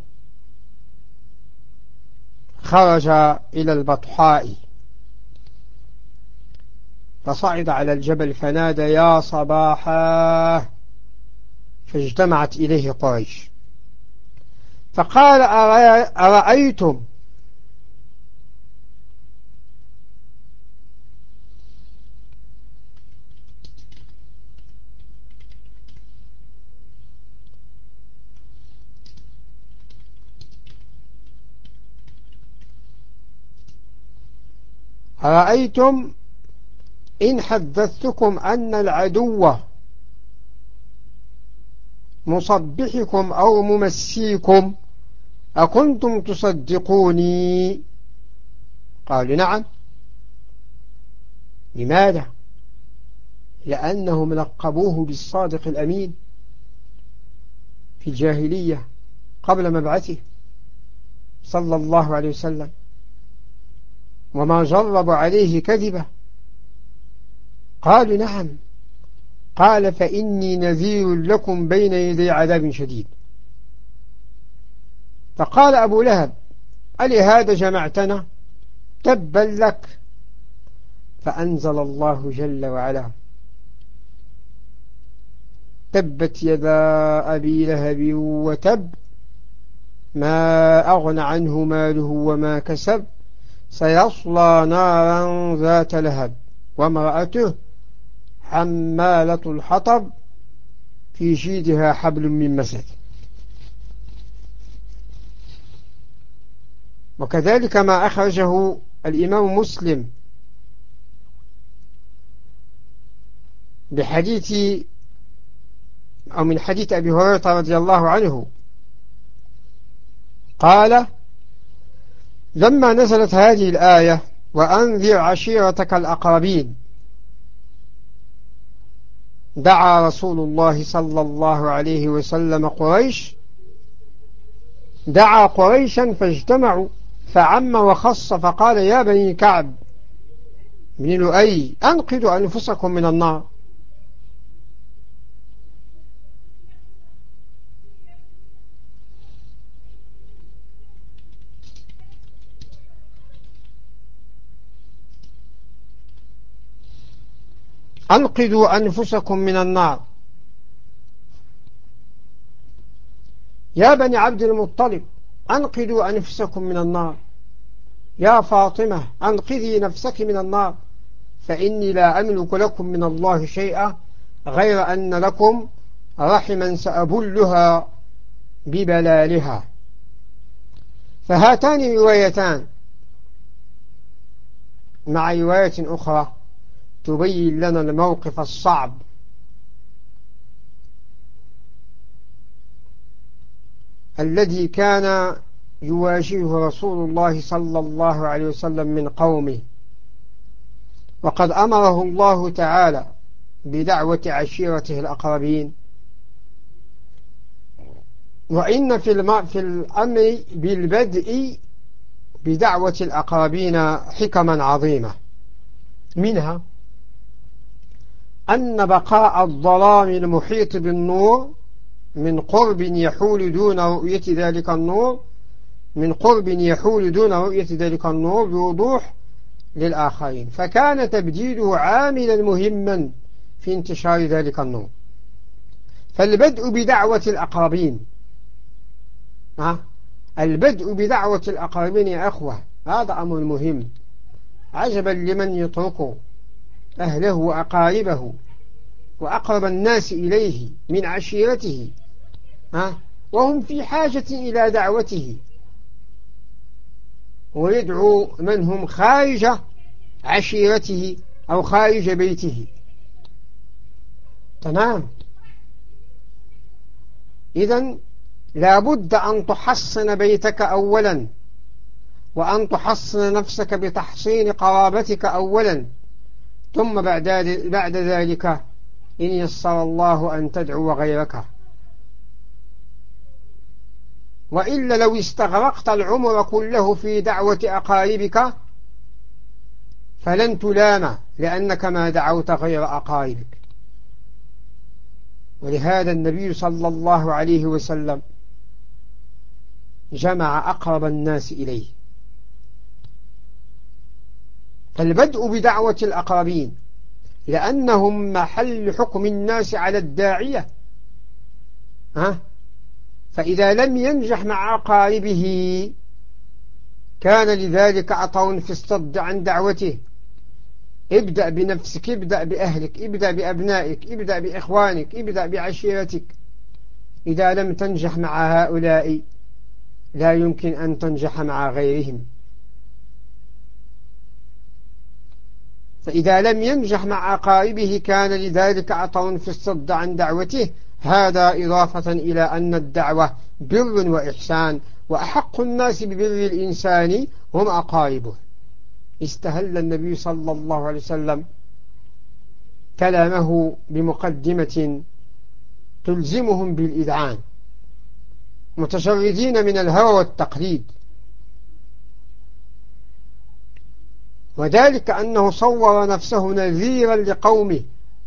خرج إلى البطحاء فصعد على الجبل فنادى يا صباحا، فاجتمعت إليه قريش، فقال أرأيتم أرأيتم إن حدثتكم أن العدو مصبحكم أو ممسيكم أكنتم تصدقوني؟ قالوا نعم. لماذا؟ لأنهم لقبوه بالصادق الأمين في الجاهلية قبل مبعثه صلى الله عليه وسلم، وما جرب عليه كذبه. قالوا نعم. قال فإني نذير لكم بين يدي عذاب شديد. فقال أبو لهب ألهذا جمعتنا؟ تبا لك. فأنزل الله جل وعلا تبت يدا أبي لهب وتب ما أغنى عنه ماله وما كسب سيصلى نارا ذات لهب وامرأته حمالة الحطب في جيدها حبل من مسد. وكذلك ما أخرجه الإمام مسلم بحديث أو من حديث أبي هريرة رضي الله عنه قال لما نزلت هذه الآية وأنذر عشيرتك الأقربين دعا رسول الله صلى الله عليه وسلم قريش دعا قريشا فاجتمعوا فعم وخص فقال يا بني كعب بن لؤي أنقذوا أنفسكم من النار. أنقذوا أنفسكم من النار. يا بني عبد المطلب أنقذوا أنفسكم من النار. يا فاطمة أنقذي نفسك من النار، فإني لا أملك لكم من الله شيئا غير أن لكم رحما سأبلها ببلالها. فهاتان روايتان مع رواية أخرى تبين لنا الموقف الصعب الذي كان يواجهه رسول الله صلى الله عليه وسلم من قومه، وقد أمره الله تعالى بدعوة عشيرته الأقربين. وإن في الأمر بالبدء بدعوة الأقربين حكما عظيمة، منها أن بقاء الظلام المحيط بالنور من قرب يحول دون رؤية ذلك النور من قرب يحول دون رؤية ذلك النور بوضوح للآخرين، فكان تبديله عاملا مهما في انتشار ذلك النور. فالبدء بدعوة الأقربين ها البدء بدعوة الأقربين يا أخوة هذا أمر مهم. عجبا لمن يترك أهله وأقاربه وأقرب الناس إليه من عشيرته ها وهم في حاجة إلى دعوته، ويدعو من هم خارج عشيرته أو خارج بيته. تمام. إذن لا بد أن تحصن بيتك أولا، وأن تحصن نفسك بتحصين قرابتك أولا، ثم بعد بعد ذلك إن يسر الله أن تدعو غيرك. وإلا لو استغرقت العمر كله في دعوة أقاربك فلن تلام، لأنك ما دعوت غير أقاربك. ولهذا النبي صلى الله عليه وسلم جمع أقرب الناس إليه. فالبدء بدعوة الأقربين لأنهم محل حكم الناس على الداعية ها فإذا لم ينجح مع أقاربه كان لذلك عطاء في الصد عن دعوته. ابدأ بنفسك، ابدأ بأهلك، ابدأ بأبنائك، ابدأ بإخوانك، ابدأ بعشيرتك. إذا لم تنجح مع هؤلاء لا يمكن أن تنجح مع غيرهم. فإذا لم ينجح مع أقاربه كان لذلك عطاء في الصد عن دعوته. هذا إضافة إلى أن الدعوة بر وإحسان، وأحق الناس ببر الإنسان هم أقاربه. استهل النبي صلى الله عليه وسلم كلامه بمقدمة تلزمهم بالإذعان، متشردين من الهوى والتقليد، وذلك أنه صور نفسه نذيرا لقومه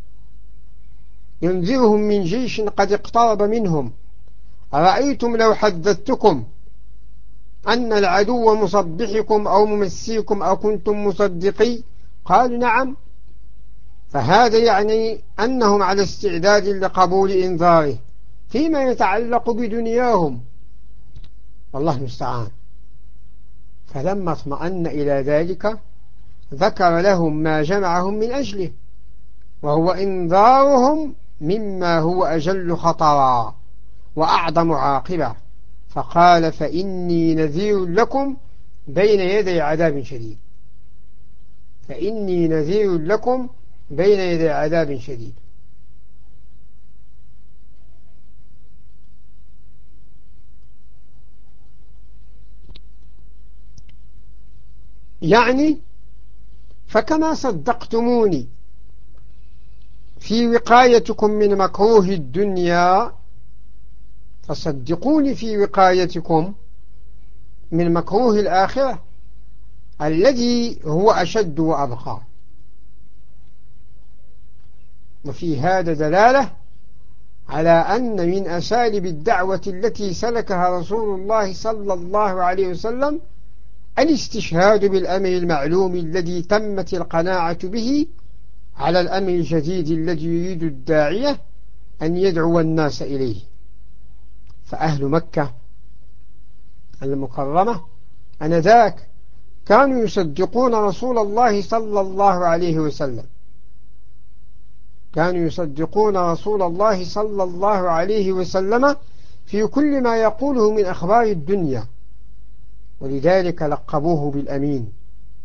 ينذرهم من جيش قد اقترب منهم. أرأيتم لو حدثتكم أن العدو مصبحكم أو ممسيكم أو كنتم مصدقي؟ قالوا نعم. فهذا يعني أنهم على استعداد لقبول إنذاره فيما يتعلق بدنياهم، والله المستعان. فلما اطمأن إلى ذلك ذكر لهم ما جمعهم من أجله، وهو إنذارهم مما هو أجل خطرا وأعظم عاقبة. فقال فإني نذير لكم بين يدي عذاب شديد. فإني نذير لكم بين يدي عذاب شديد. يعني فكما صدقتموني في وقايتكم من مكروه الدنيا فصدقوني في وقايتكم من مكروه الآخرة الذي هو أشد وأبقى. وفي هذا دلالة على أن من أساليب الدعوة التي سلكها رسول الله صلى الله عليه وسلم الاستشهاد بالأمر المعلوم الذي تمت القناعة به على الأمر الجديد الذي يريد الداعية أن يدعو الناس إليه. فأهل مكة المكرمة أنذاك كانوا يصدقون رسول الله صلى الله عليه وسلم، كانوا يصدقون رسول الله صلى الله عليه وسلم في كل ما يقوله من أخبار الدنيا، ولذلك لقبوه بالأمين،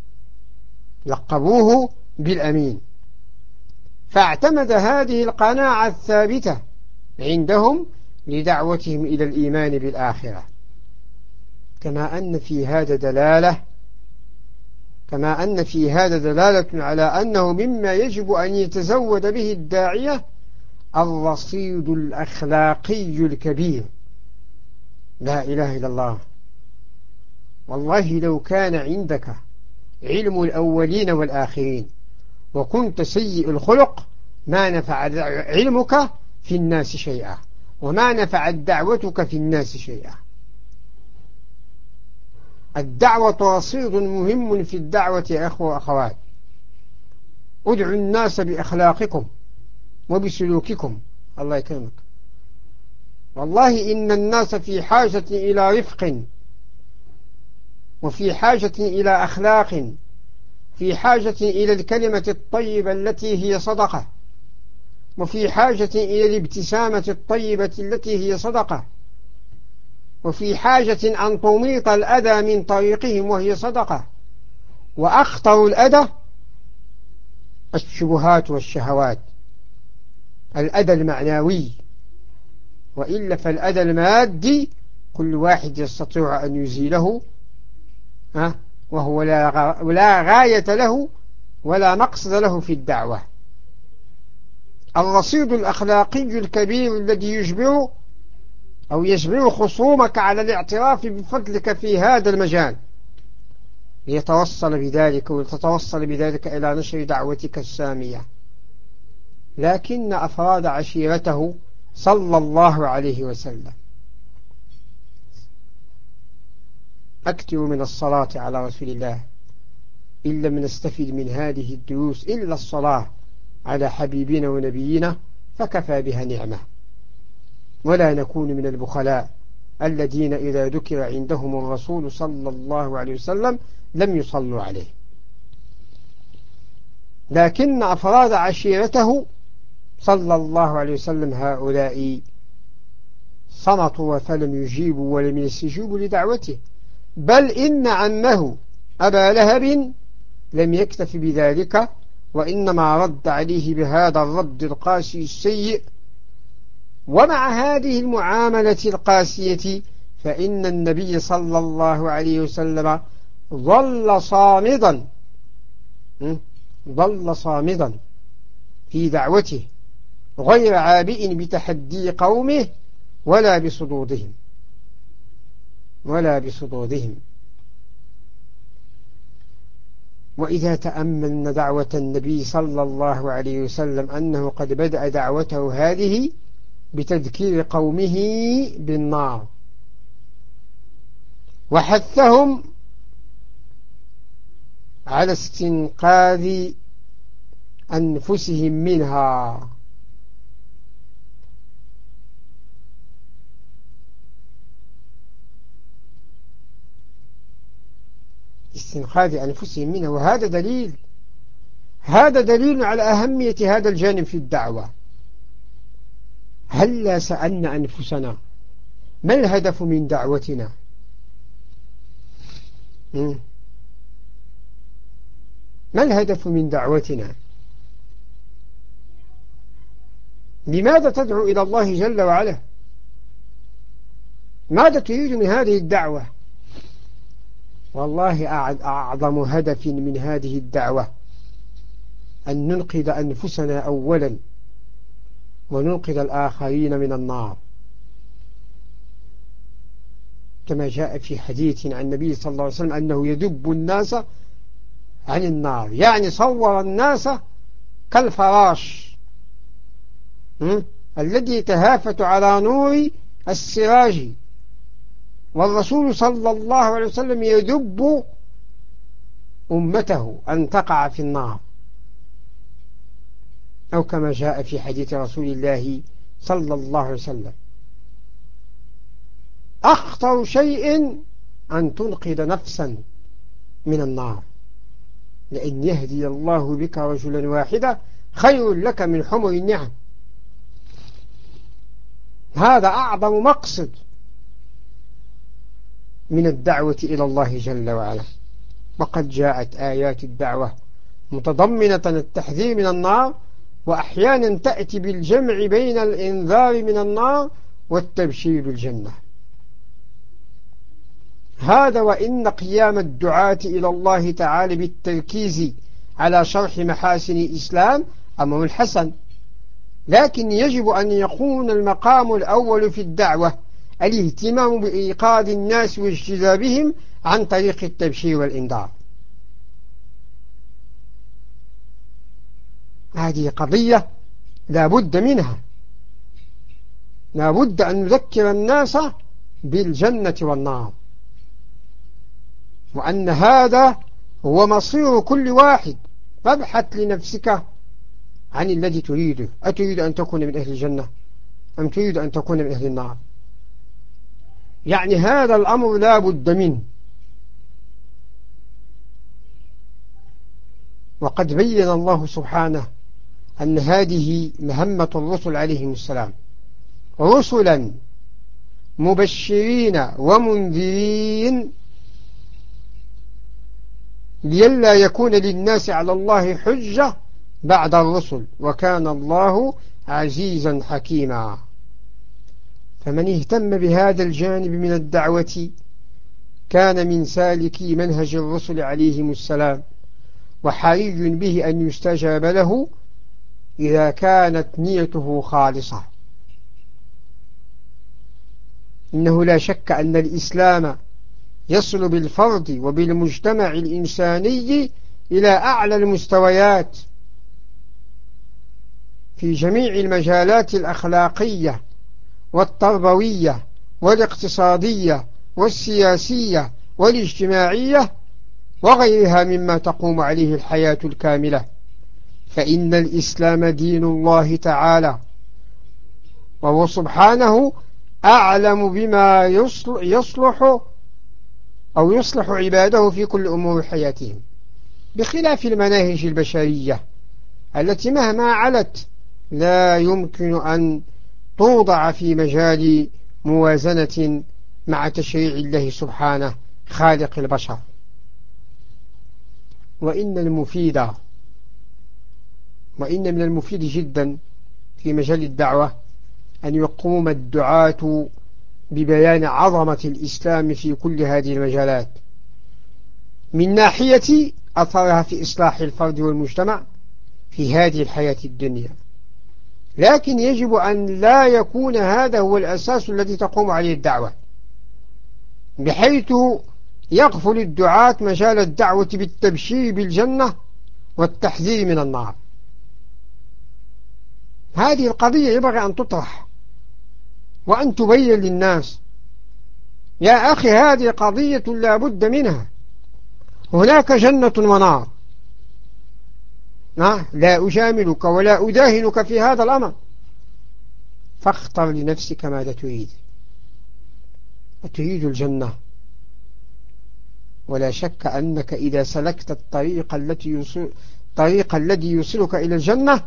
لقبوه بالأمين. فاعتمد هذه القناعة الثابتة عندهم لدعوتهم إلى الإيمان بالآخرة. كما أن في هذا دلالة كما أن في هذا دلالة على أنه مما يجب أن يتزود به الداعية الرصيد الأخلاقي الكبير. لا إله إلا الله. والله لو كان عندك علم الأولين والآخرين وكنت سيء الخلق ما نفع علمك في الناس شيئا، وما نفعت دعوتك في الناس شيئا. الدعوة رصيد مهم في الدعوة يا أخوة وأخوات. ادعوا الناس بأخلاقكم وبسلوككم. الله يكرمك. والله إن الناس في حاجة إلى رفق، وفي حاجة إلى أخلاق، في حاجة إلى الكلمة الطيبة التي هي صدقة، وفي حاجة إلى الابتسامة الطيبة التي هي صدقة، وفي حاجة أن تميط الأذى من طريقهم وهي صدقة. وأخطر الأذى الشبهات والشهوات، الأذى المعنوي، وإلا فالأذى المادي كل واحد يستطيع أن يزيله، ها وهو لا غاية له ولا مقصد له في الدعوة. الرصيد الأخلاقي الكبير الذي يجبر أو يجبر خصومك على الاعتراف بفضلك في هذا المجال ليتوصل بذلك وتتوصل بذلك إلى نشر دعوتك السامية. لكن أفراد عشيرته صلى الله عليه وسلم أكثروا من الصلاة على رسول الله، إن لم نستفد من هذه الدروس إلا الصلاة على حبيبنا ونبينا فكفى بها نعمة. ولا نكون من البخلاء الذين إذا ذكر عندهم الرسول صلى الله عليه وسلم لم يصلوا عليه. لكن أفراد عشيرته صلى الله عليه وسلم هؤلاء صمتوا فلم يجيبوا ولم يستجيبوا لدعوته، بل إن عمه أبا لهب لم يكتف بذلك، وإنما رد عليه بهذا الرد القاسي السيء. ومع هذه المعاملة القاسية فإن النبي صلى الله عليه وسلم ظل صامدا ظل صامدا في دعوته، غير عابئ بتحدي قومه ولا بصدودهم ولا بصدودهم. وإذا تأملنا دعوة النبي صلى الله عليه وسلم أنه قد بدأ دعوته هذه بتذكير قومه بالنار وحثهم على استنقاذ أنفسهم منها. استنقاذ أنفسهم منها. وهذا دليل هذا دليل على أهمية هذا الجانب في الدعوة. هل سألنا أنفسنا ما الهدف من دعوتنا؟ ما الهدف من دعوتنا؟ لماذا تدعو إلى الله جل وعلا؟ ماذا تريد من هذه الدعوة؟ والله أعظم هدف من هذه الدعوة أن ننقذ أنفسنا أولا وننقذ الآخرين من النار، كما جاء في حديث عن النبي صلى الله عليه وسلم أنه يدب الناس عن النار، يعني صور الناس كالفراش الذي يتهافت على نور السراج، والرسول صلى الله عليه وسلم يدب أمته أن تقع في النار، أو كما جاء في حديث رسول الله صلى الله عليه وسلم. أخطر شيء أن تنقذ نفسا من النار، لأن يهدي الله بك رجلا واحدا خير لك من حمر النعم. هذا أعظم مقصد من الدعوة إلى الله جل وعلا. وقد جاءت آيات الدعوة متضمنة التحذير من النار، وأحيانا تأتي بالجمع بين الإنذار من النار والتبشير بالجنة. هذا وإن قيام الدعاة إلى الله تعالى بالتركيز على شرح محاسن الإسلام أمر حسن، لكن يجب أن يكون المقام الأول في الدعوة الاهتمام بإيقاظ الناس واجتذابهم عن طريق التبشير والإنذار. هذه قضية لا بد منها، لا بد أن نذكر الناس بالجنة والنار، وأن هذا هو مصير كل واحد. فابحث لنفسك عن الذي تريده، أتريد أن تكون من أهل الجنة أم تريد أن تكون من أهل النار؟ يعني هذا الأمر لا بد منه. وقد بين الله سبحانه أن هذه مهمة الرسل عليهم السلام، رسلا مبشرين ومنذرين لئلا يكون للناس على الله حجة بعد الرسل، وكان الله عزيزا حكيما. فمن اهتم بهذا الجانب من الدعوة كان من سالكي منهج الرسل عليهم السلام، وحري به أن يستجاب له إذا كانت نيته خالصة. إنه لا شك أن الإسلام يصل بالفرد وبالمجتمع الإنساني إلى أعلى المستويات في جميع المجالات الأخلاقية والتربوية والاقتصادية والسياسية والاجتماعية وغيرها مما تقوم عليه الحياة الكاملة. فإن الإسلام دين الله تعالى، وهو سبحانه أعلم بما يصلح أو يصلح عباده في كل أمور حياتهم، بخلاف المناهج البشرية التي مهما علت لا يمكن أن توضع في مجال موازنة مع تشريع الله سبحانه خالق البشر. وإن المفيد وإن من المفيد جدا في مجال الدعوة أن يقوم الدعاة ببيان عظمة الإسلام في كل هذه المجالات، من ناحية أثرها في إصلاح الفرد والمجتمع في هذه الحياة الدنيا، لكن يجب أن لا يكون هذا هو الأساس الذي تقوم عليه الدعوة، بحيث يغفل الدعاة مجال الدعوة بالتبشير بالجنة والتحذير من النار. هذه القضية ينبغي أن تطرح وأن تبين للناس. يا أخي هذه قضية لا بد منها، هناك جنة ونار، لا أجاملك ولا أداهنك في هذا الأمر، فاختر لنفسك ماذا تريد. أتريد الجنة، ولا شك أنك إذا سلكت الطريق التي يوصل الطريق الذي يوصلك إلى الجنة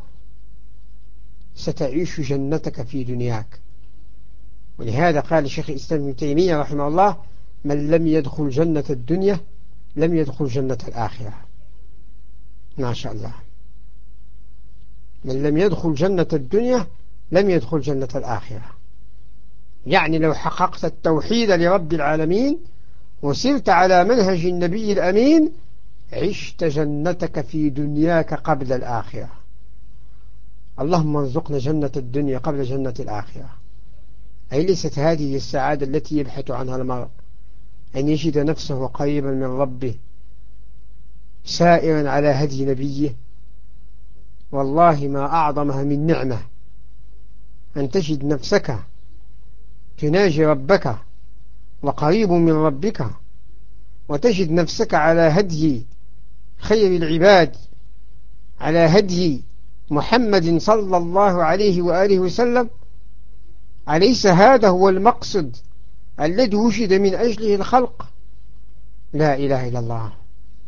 ستعيش جنتك في دنياك. ولهذا قال الشيخ الإسلام ابن تيمية رحمه الله: من لم يدخل جنة الدنيا لم يدخل جنة الآخرة. ما شاء الله، من لم يدخل جنة الدنيا لم يدخل جنة الآخرة. يعني لو حققت التوحيد لرب العالمين وسرت على منهج النبي الأمين عشت جنتك في دنياك قبل الآخرة. اللهم ارزقنا جنة الدنيا قبل جنة الآخرة. أي ليست هذه السعادة التي يبحث عنها المرء، أن يجد نفسه قريبا من ربه سائرا على هدي نبيه؟ والله ما أعظمها من نعمة أن تجد نفسك تناجي ربك وقريب من ربك، وتجد نفسك على هدي خير العباد، على هدي محمد صلى الله عليه وآله وسلم. أليس هذا هو المقصد الذي وجد من أجله الخلق؟ لا إله إلا الله.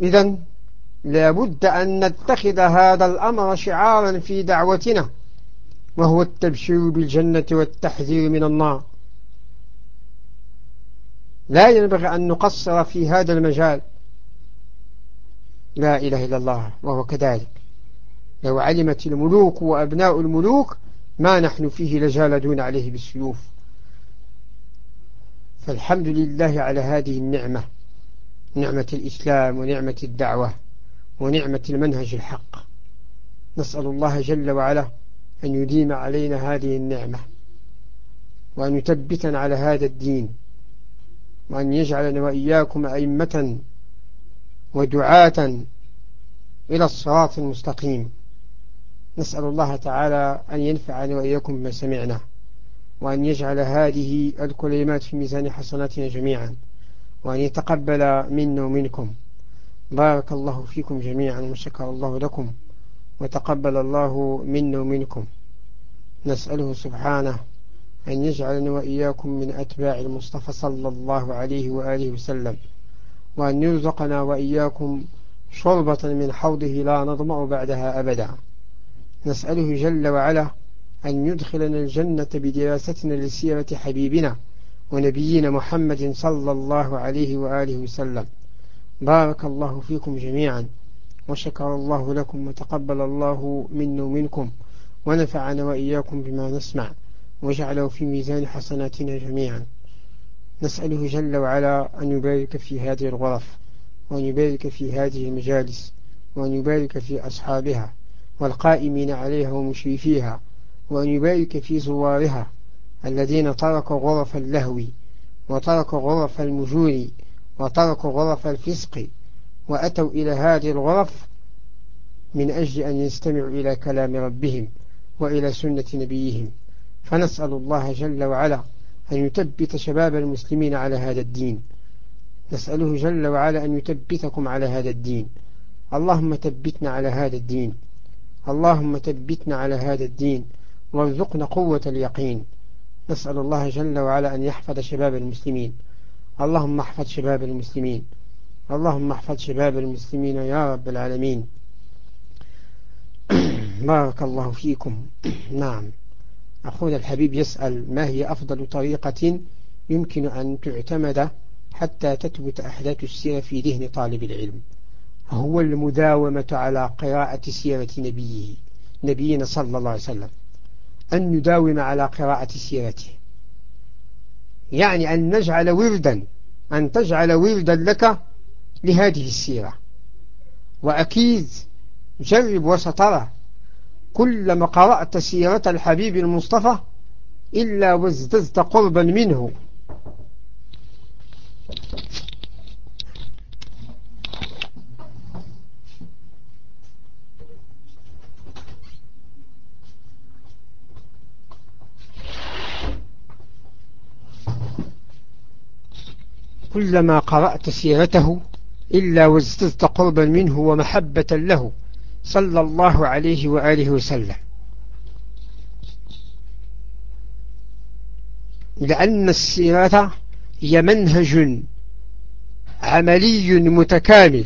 إذن لابد أن نتخذ هذا الأمر شعارا في دعوتنا، وهو التبشير بالجنة والتحذير من النار. لا ينبغي أن نقصر في هذا المجال. لا إله إلا الله. وهو كذلك، لو علمت الملوك وأبناء الملوك ما نحن فيه لجالدون عليه بالسيوف. فالحمد لله على هذه النعمة، نعمة الإسلام ونعمة الدعوة ونعمة المنهج الحق. نسأل الله جل وعلا أن يديم علينا هذه النعمة، وأن يثبتنا على هذا الدين، وأن يجعلنا وإياكم أئمة ودعاة إلى الصراط المستقيم. نسأل الله تعالى أن ينفعنا وإياكم بما سمعنا، وأن يجعل هذه الكلمات في ميزان حسناتنا جميعا، وأن يتقبل منا ومنكم. بارك الله فيكم جميعا، وشكر الله لكم، وتقبل الله منا ومنكم. نسأله سبحانه أن يجعلنا وإياكم من أتباع المصطفى صلى الله عليه وآله وسلم، وأن يرزقنا وإياكم شربة من حوضه لا نظمأ بعدها أبدا. نسأله جل وعلا أن يدخلنا الجنة بدراستنا لسيرة حبيبنا ونبينا محمد صلى الله عليه وآله وسلم. بارك الله فيكم جميعا، وشكر الله لكم، وتقبل الله منا ومنكم، ونفعنا وإياكم بما نسمع، وجعله في ميزان حسناتنا جميعا. نسأله جل وعلا أن يبارك في هذه الغرف، وأن يبارك في هذه المجالس، وأن يبارك في أصحابها والقائمين عليها ومشرفيها، وأن يبارك في زوارها الذين تركوا غرف اللهو، وتركوا غرف المجور، وتركوا غرف الفسق، وأتوا إلى هذه الغرف من أجل أن يستمعوا إلى كلام ربهم وإلى سنة نبيهم. فنسأل الله جل وعلا أن يثبت شباب المسلمين على هذا الدين. نسأله جل وعلا أن يثبتكم على هذا الدين. اللهم ثبتنا على هذا الدين، اللهم ثبتنا على هذا الدين، وارزقنا قوة اليقين. نسأل الله جل وعلا أن يحفظ شباب المسلمين. اللهم احفظ شباب المسلمين، اللهم احفظ شباب المسلمين يا رب العالمين. بارك الله فيكم. نعم، أخونا الحبيب يسأل: ما هي أفضل طريقة يمكن أن تعتمد حتى تثبت أحداث السيرة في ذهن طالب العلم؟ هو المداومة على قراءة سيرة نبيه نبينا صلى الله عليه وسلم، أن نداوم على قراءة سيرته، يعني أن نجعل وردا أن تجعل وردا لك لهذه السيرة. وأكيد جرب وسترى كلما قرأت سيرة الحبيب المصطفى إلا وازددت قربا منه. كلما قرأت سيرته إلا وازددت قربا منه ومحبة له صلى الله عليه وآله وسلم، لأن السيرة هي منهج عملي متكامل.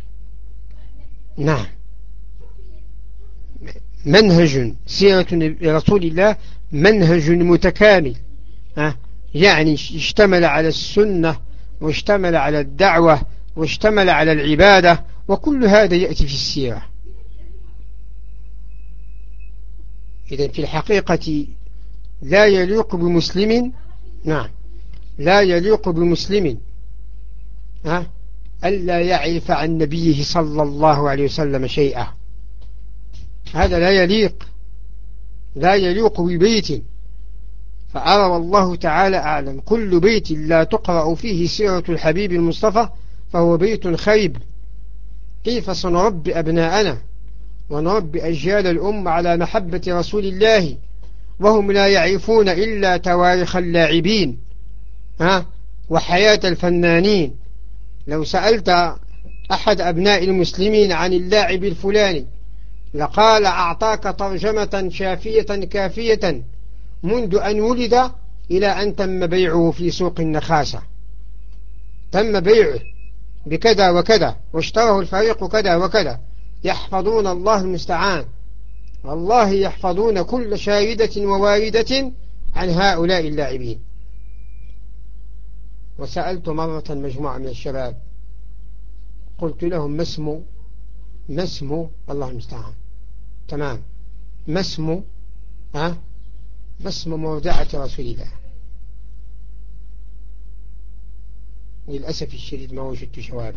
نعم، منهج سيرة رسول الله منهج متكامل، يعني اشتمل على السنة، واشتمل على الدعوة، واشتمل على العبادة، وكل هذا يأتي في السيرة. إذن في الحقيقة لا يليق بمسلم، نعم لا يليق بمسلم ها ألا يعرف عن نبيه صلى الله عليه وسلم شيئا. هذا لا يليق، لا يليق ببيت. فأرى والله تعالى أعلم كل بيت لا تقرأ فيه سيرة الحبيب المصطفى فهو بيت خيب. كيف سنربي أبناءنا ونربي أجيال الأمة على محبة رسول الله وهم لا يعرفون إلا تواريخ اللاعبين ها وحياة الفنانين؟ لو سألت أحد أبناء المسلمين عن اللاعب الفلاني لقال أعطاك ترجمة شافية كافية منذ أن ولد إلى أن تم بيعه في سوق النخاسة. تم بيعه بكذا وكذا واشتراه الفريق كذا وكذا، يحفظون الله المستعان، والله يحفظون كل شاردة وواردة عن هؤلاء اللاعبين. وسألت مرة مجموعة من الشباب قلت لهم ما اسم ما اسم الله المستعان، تمام، ما اسم ها ما اسم مودعة رسول الله؟ للأسف الشديد ما وجدت جوابا.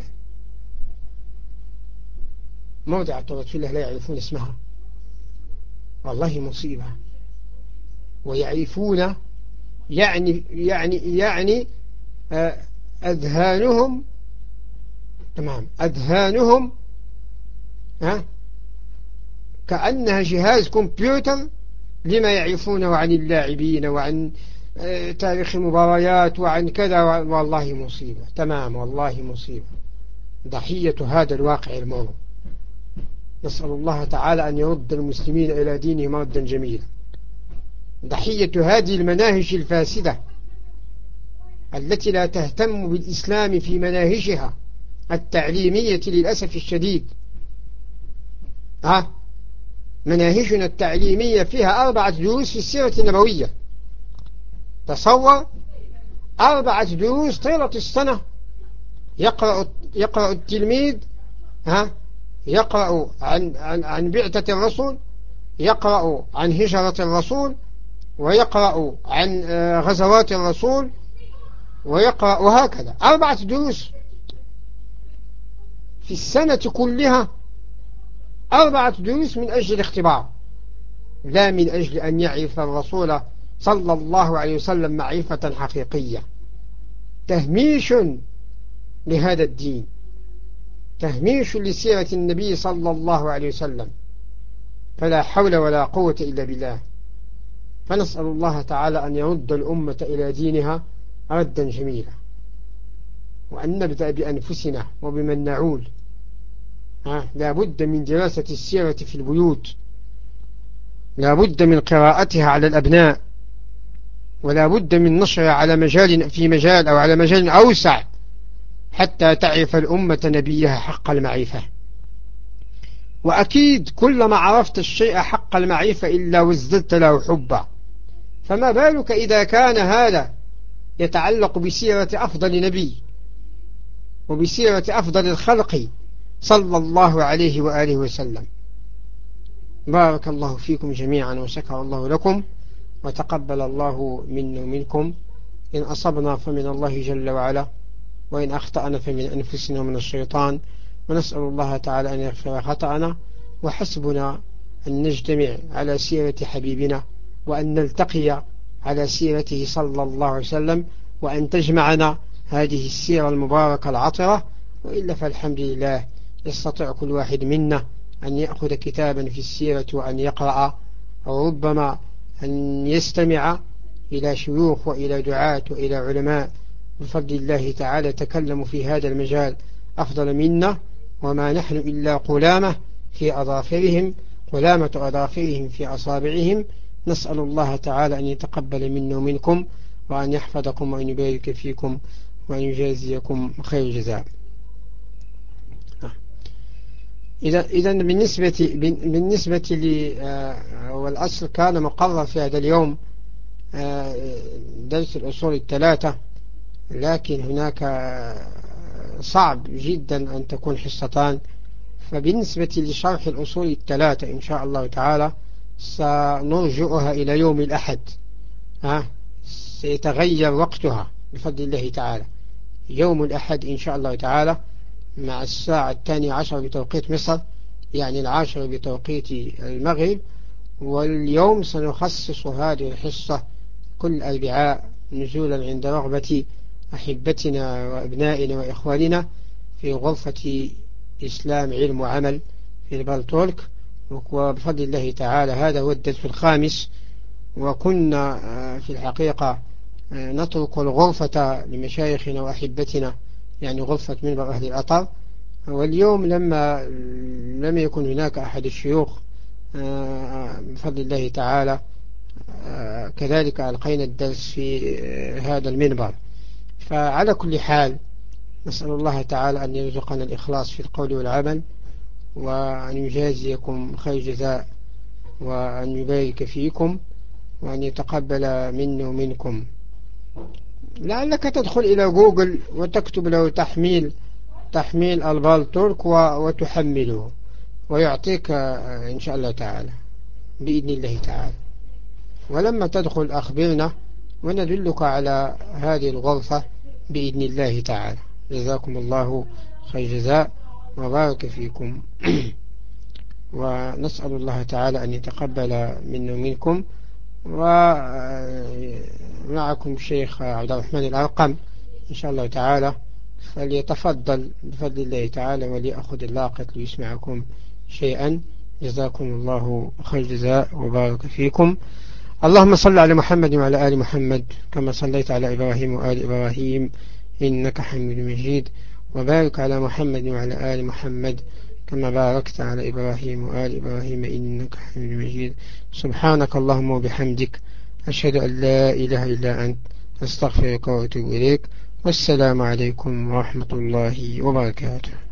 مودعة رسول الله لا يعرفون اسمها، والله مصيبة. ويعرفون يعني يعني يعني أذهانهم، تمام، أذهانهم ها كأنها جهاز كمبيوتر لما يعرفونه عن اللاعبين وعن تاريخ المباريات وعن كذا. والله مصيبة، تمام، والله مصيبة، ضحية هذا الواقع المر. نسأل الله تعالى أن يرد المسلمين إلى دينهم ردا جميلا. ضحية هذه المناهج الفاسدة التي لا تهتم بالإسلام في مناهجها التعليمية للأسف الشديد. ها مناهجنا التعليمية فيها أربعة دروس في السيرة النبوية. تصور أربعة دروس طيلة السنة يقرأ يقرأ التلميذ، ها يقرأ عن عن عن بعثة الرسول، يقرأ عن هجرة الرسول، ويقرأ عن غزوات الرسول، ويقرأ، وهكذا أربعة دروس في السنة كلها، أربعة دروس من أجل الاختبار، لا من أجل أن يعرف الرسول صلى الله عليه وسلم معرفة حقيقية. تهميش لهذا الدين، تهميش لسيرة النبي صلى الله عليه وسلم، فلا حول ولا قوة إلا بالله. فنسأل الله تعالى أن يرد الأمة إلى دينها ردا جميلا، وأن نبدأ بأنفسنا وبمن نعول. ها لا بد من دراسة السيرة في البيوت، لا بد من قراءتها على الأبناء، ولا بد من نشرها على مجال في مجال أو على مجال أوسع حتى تعرف الأمة نبيها حق المعرفة. وأكيد كلما عرفت الشيء حق المعرفة إلا وازددت له حبا، فما بالك إذا كان هذا يتعلق بسيرة أفضل نبي وبسيرة أفضل الخلق صلى الله عليه وآله وسلم. بارك الله فيكم جميعا وشكر الله لكم وتقبل الله منا ومنكم. إن أصبنا فمن الله جل وعلا، وإن أخطأنا فمن أنفسنا ومن الشيطان، ونسأل الله تعالى أن يغفر خطأنا. وحسبنا أن نجتمع على سيرة حبيبنا، وأن نلتقي على سيرته صلى الله عليه وسلم، وأن تجمعنا هذه السيرة المباركة العطرة. وإلا فالحمد لله يستطيع كل واحد منا أن يأخذ كتابا في السيرة وأن يقرأ، أو ربما أن يستمع إلى شيوخ وإلى دعاة وإلى علماء بفضل الله تعالى تكلموا في هذا المجال أفضل منا، وما نحن إلا قلامة في أظافرهم، قلامة أظافرهم في أصابعهم. نسأل الله تعالى أن يتقبل منا ومنكم، وأن يحفظكم وأن يبارك فيكم وأن يجازيكم خير الجزاء. إذا إذا بالنسبة بالنسبة لي والأصل كان مقرر في هذا اليوم درس الأصول الثلاثة، لكن هناك صعب جدا أن تكون حصتان. فبالنسبة لشرح الأصول الثلاثة إن شاء الله تعالى سنرجعها إلى يوم الأحد، ها سيتغير وقتها بفضل الله تعالى. يوم الأحد إن شاء الله تعالى مع الساعة الثانية عشر بتوقيت مصر، يعني العاشر بتوقيت المغرب. واليوم سنخصص هذه الحصة كل أربعاء نزولا عند رغبة أحبتنا وأبنائنا وإخواننا في غرفة إسلام علم وعمل في البلتولك. وبفضل الله تعالى هذا هو الدرس الخامس. وكنا في الحقيقة نترك الغرفة لمشايخنا وأحبتنا، يعني غرفة منبر أهل الأطر. واليوم لما لم يكن هناك أحد الشيوخ بفضل الله تعالى كذلك ألقينا الدرس في هذا المنبر. فعلى كل حال نسأل الله تعالى أن يرزقنا الإخلاص في القول والعمل، وأن يجازيكم خير جزاء، وأن يبارك فيكم، وأن يتقبل منه ومنكم. لعلك تدخل إلى جوجل وتكتب له تحميل تحميل البالتورك وتحمله، ويعطيك إن شاء الله تعالى بإذن الله تعالى. ولما تدخل أخبرنا وندلك على هذه الغرفة بإذن الله تعالى. جزاكم الله خير جزاء وبارك فيكم. ونسأل الله تعالى أن يتقبل منا ومنكم. ومعكم شيخ عبد الرحمن الأرقم إن شاء الله تعالى، فليتفضل بفضل الله تعالى وليأخذ اللاقط ليسمعكم شيئا. جزاكم الله خير جزاء وبارك فيكم. اللهم صل على محمد وعلى آل محمد كما صليت على إبراهيم وآل إبراهيم إنك حميد مجيد، وبارك على محمد وعلى آل محمد كما باركت على إبراهيم وآل إبراهيم إنك حميد مجيد. سبحانك اللهم وبحمدك، أشهد أن لا إله إلا أنت، أستغفرك وأتوب إليك. والسلام عليكم ورحمة الله وبركاته.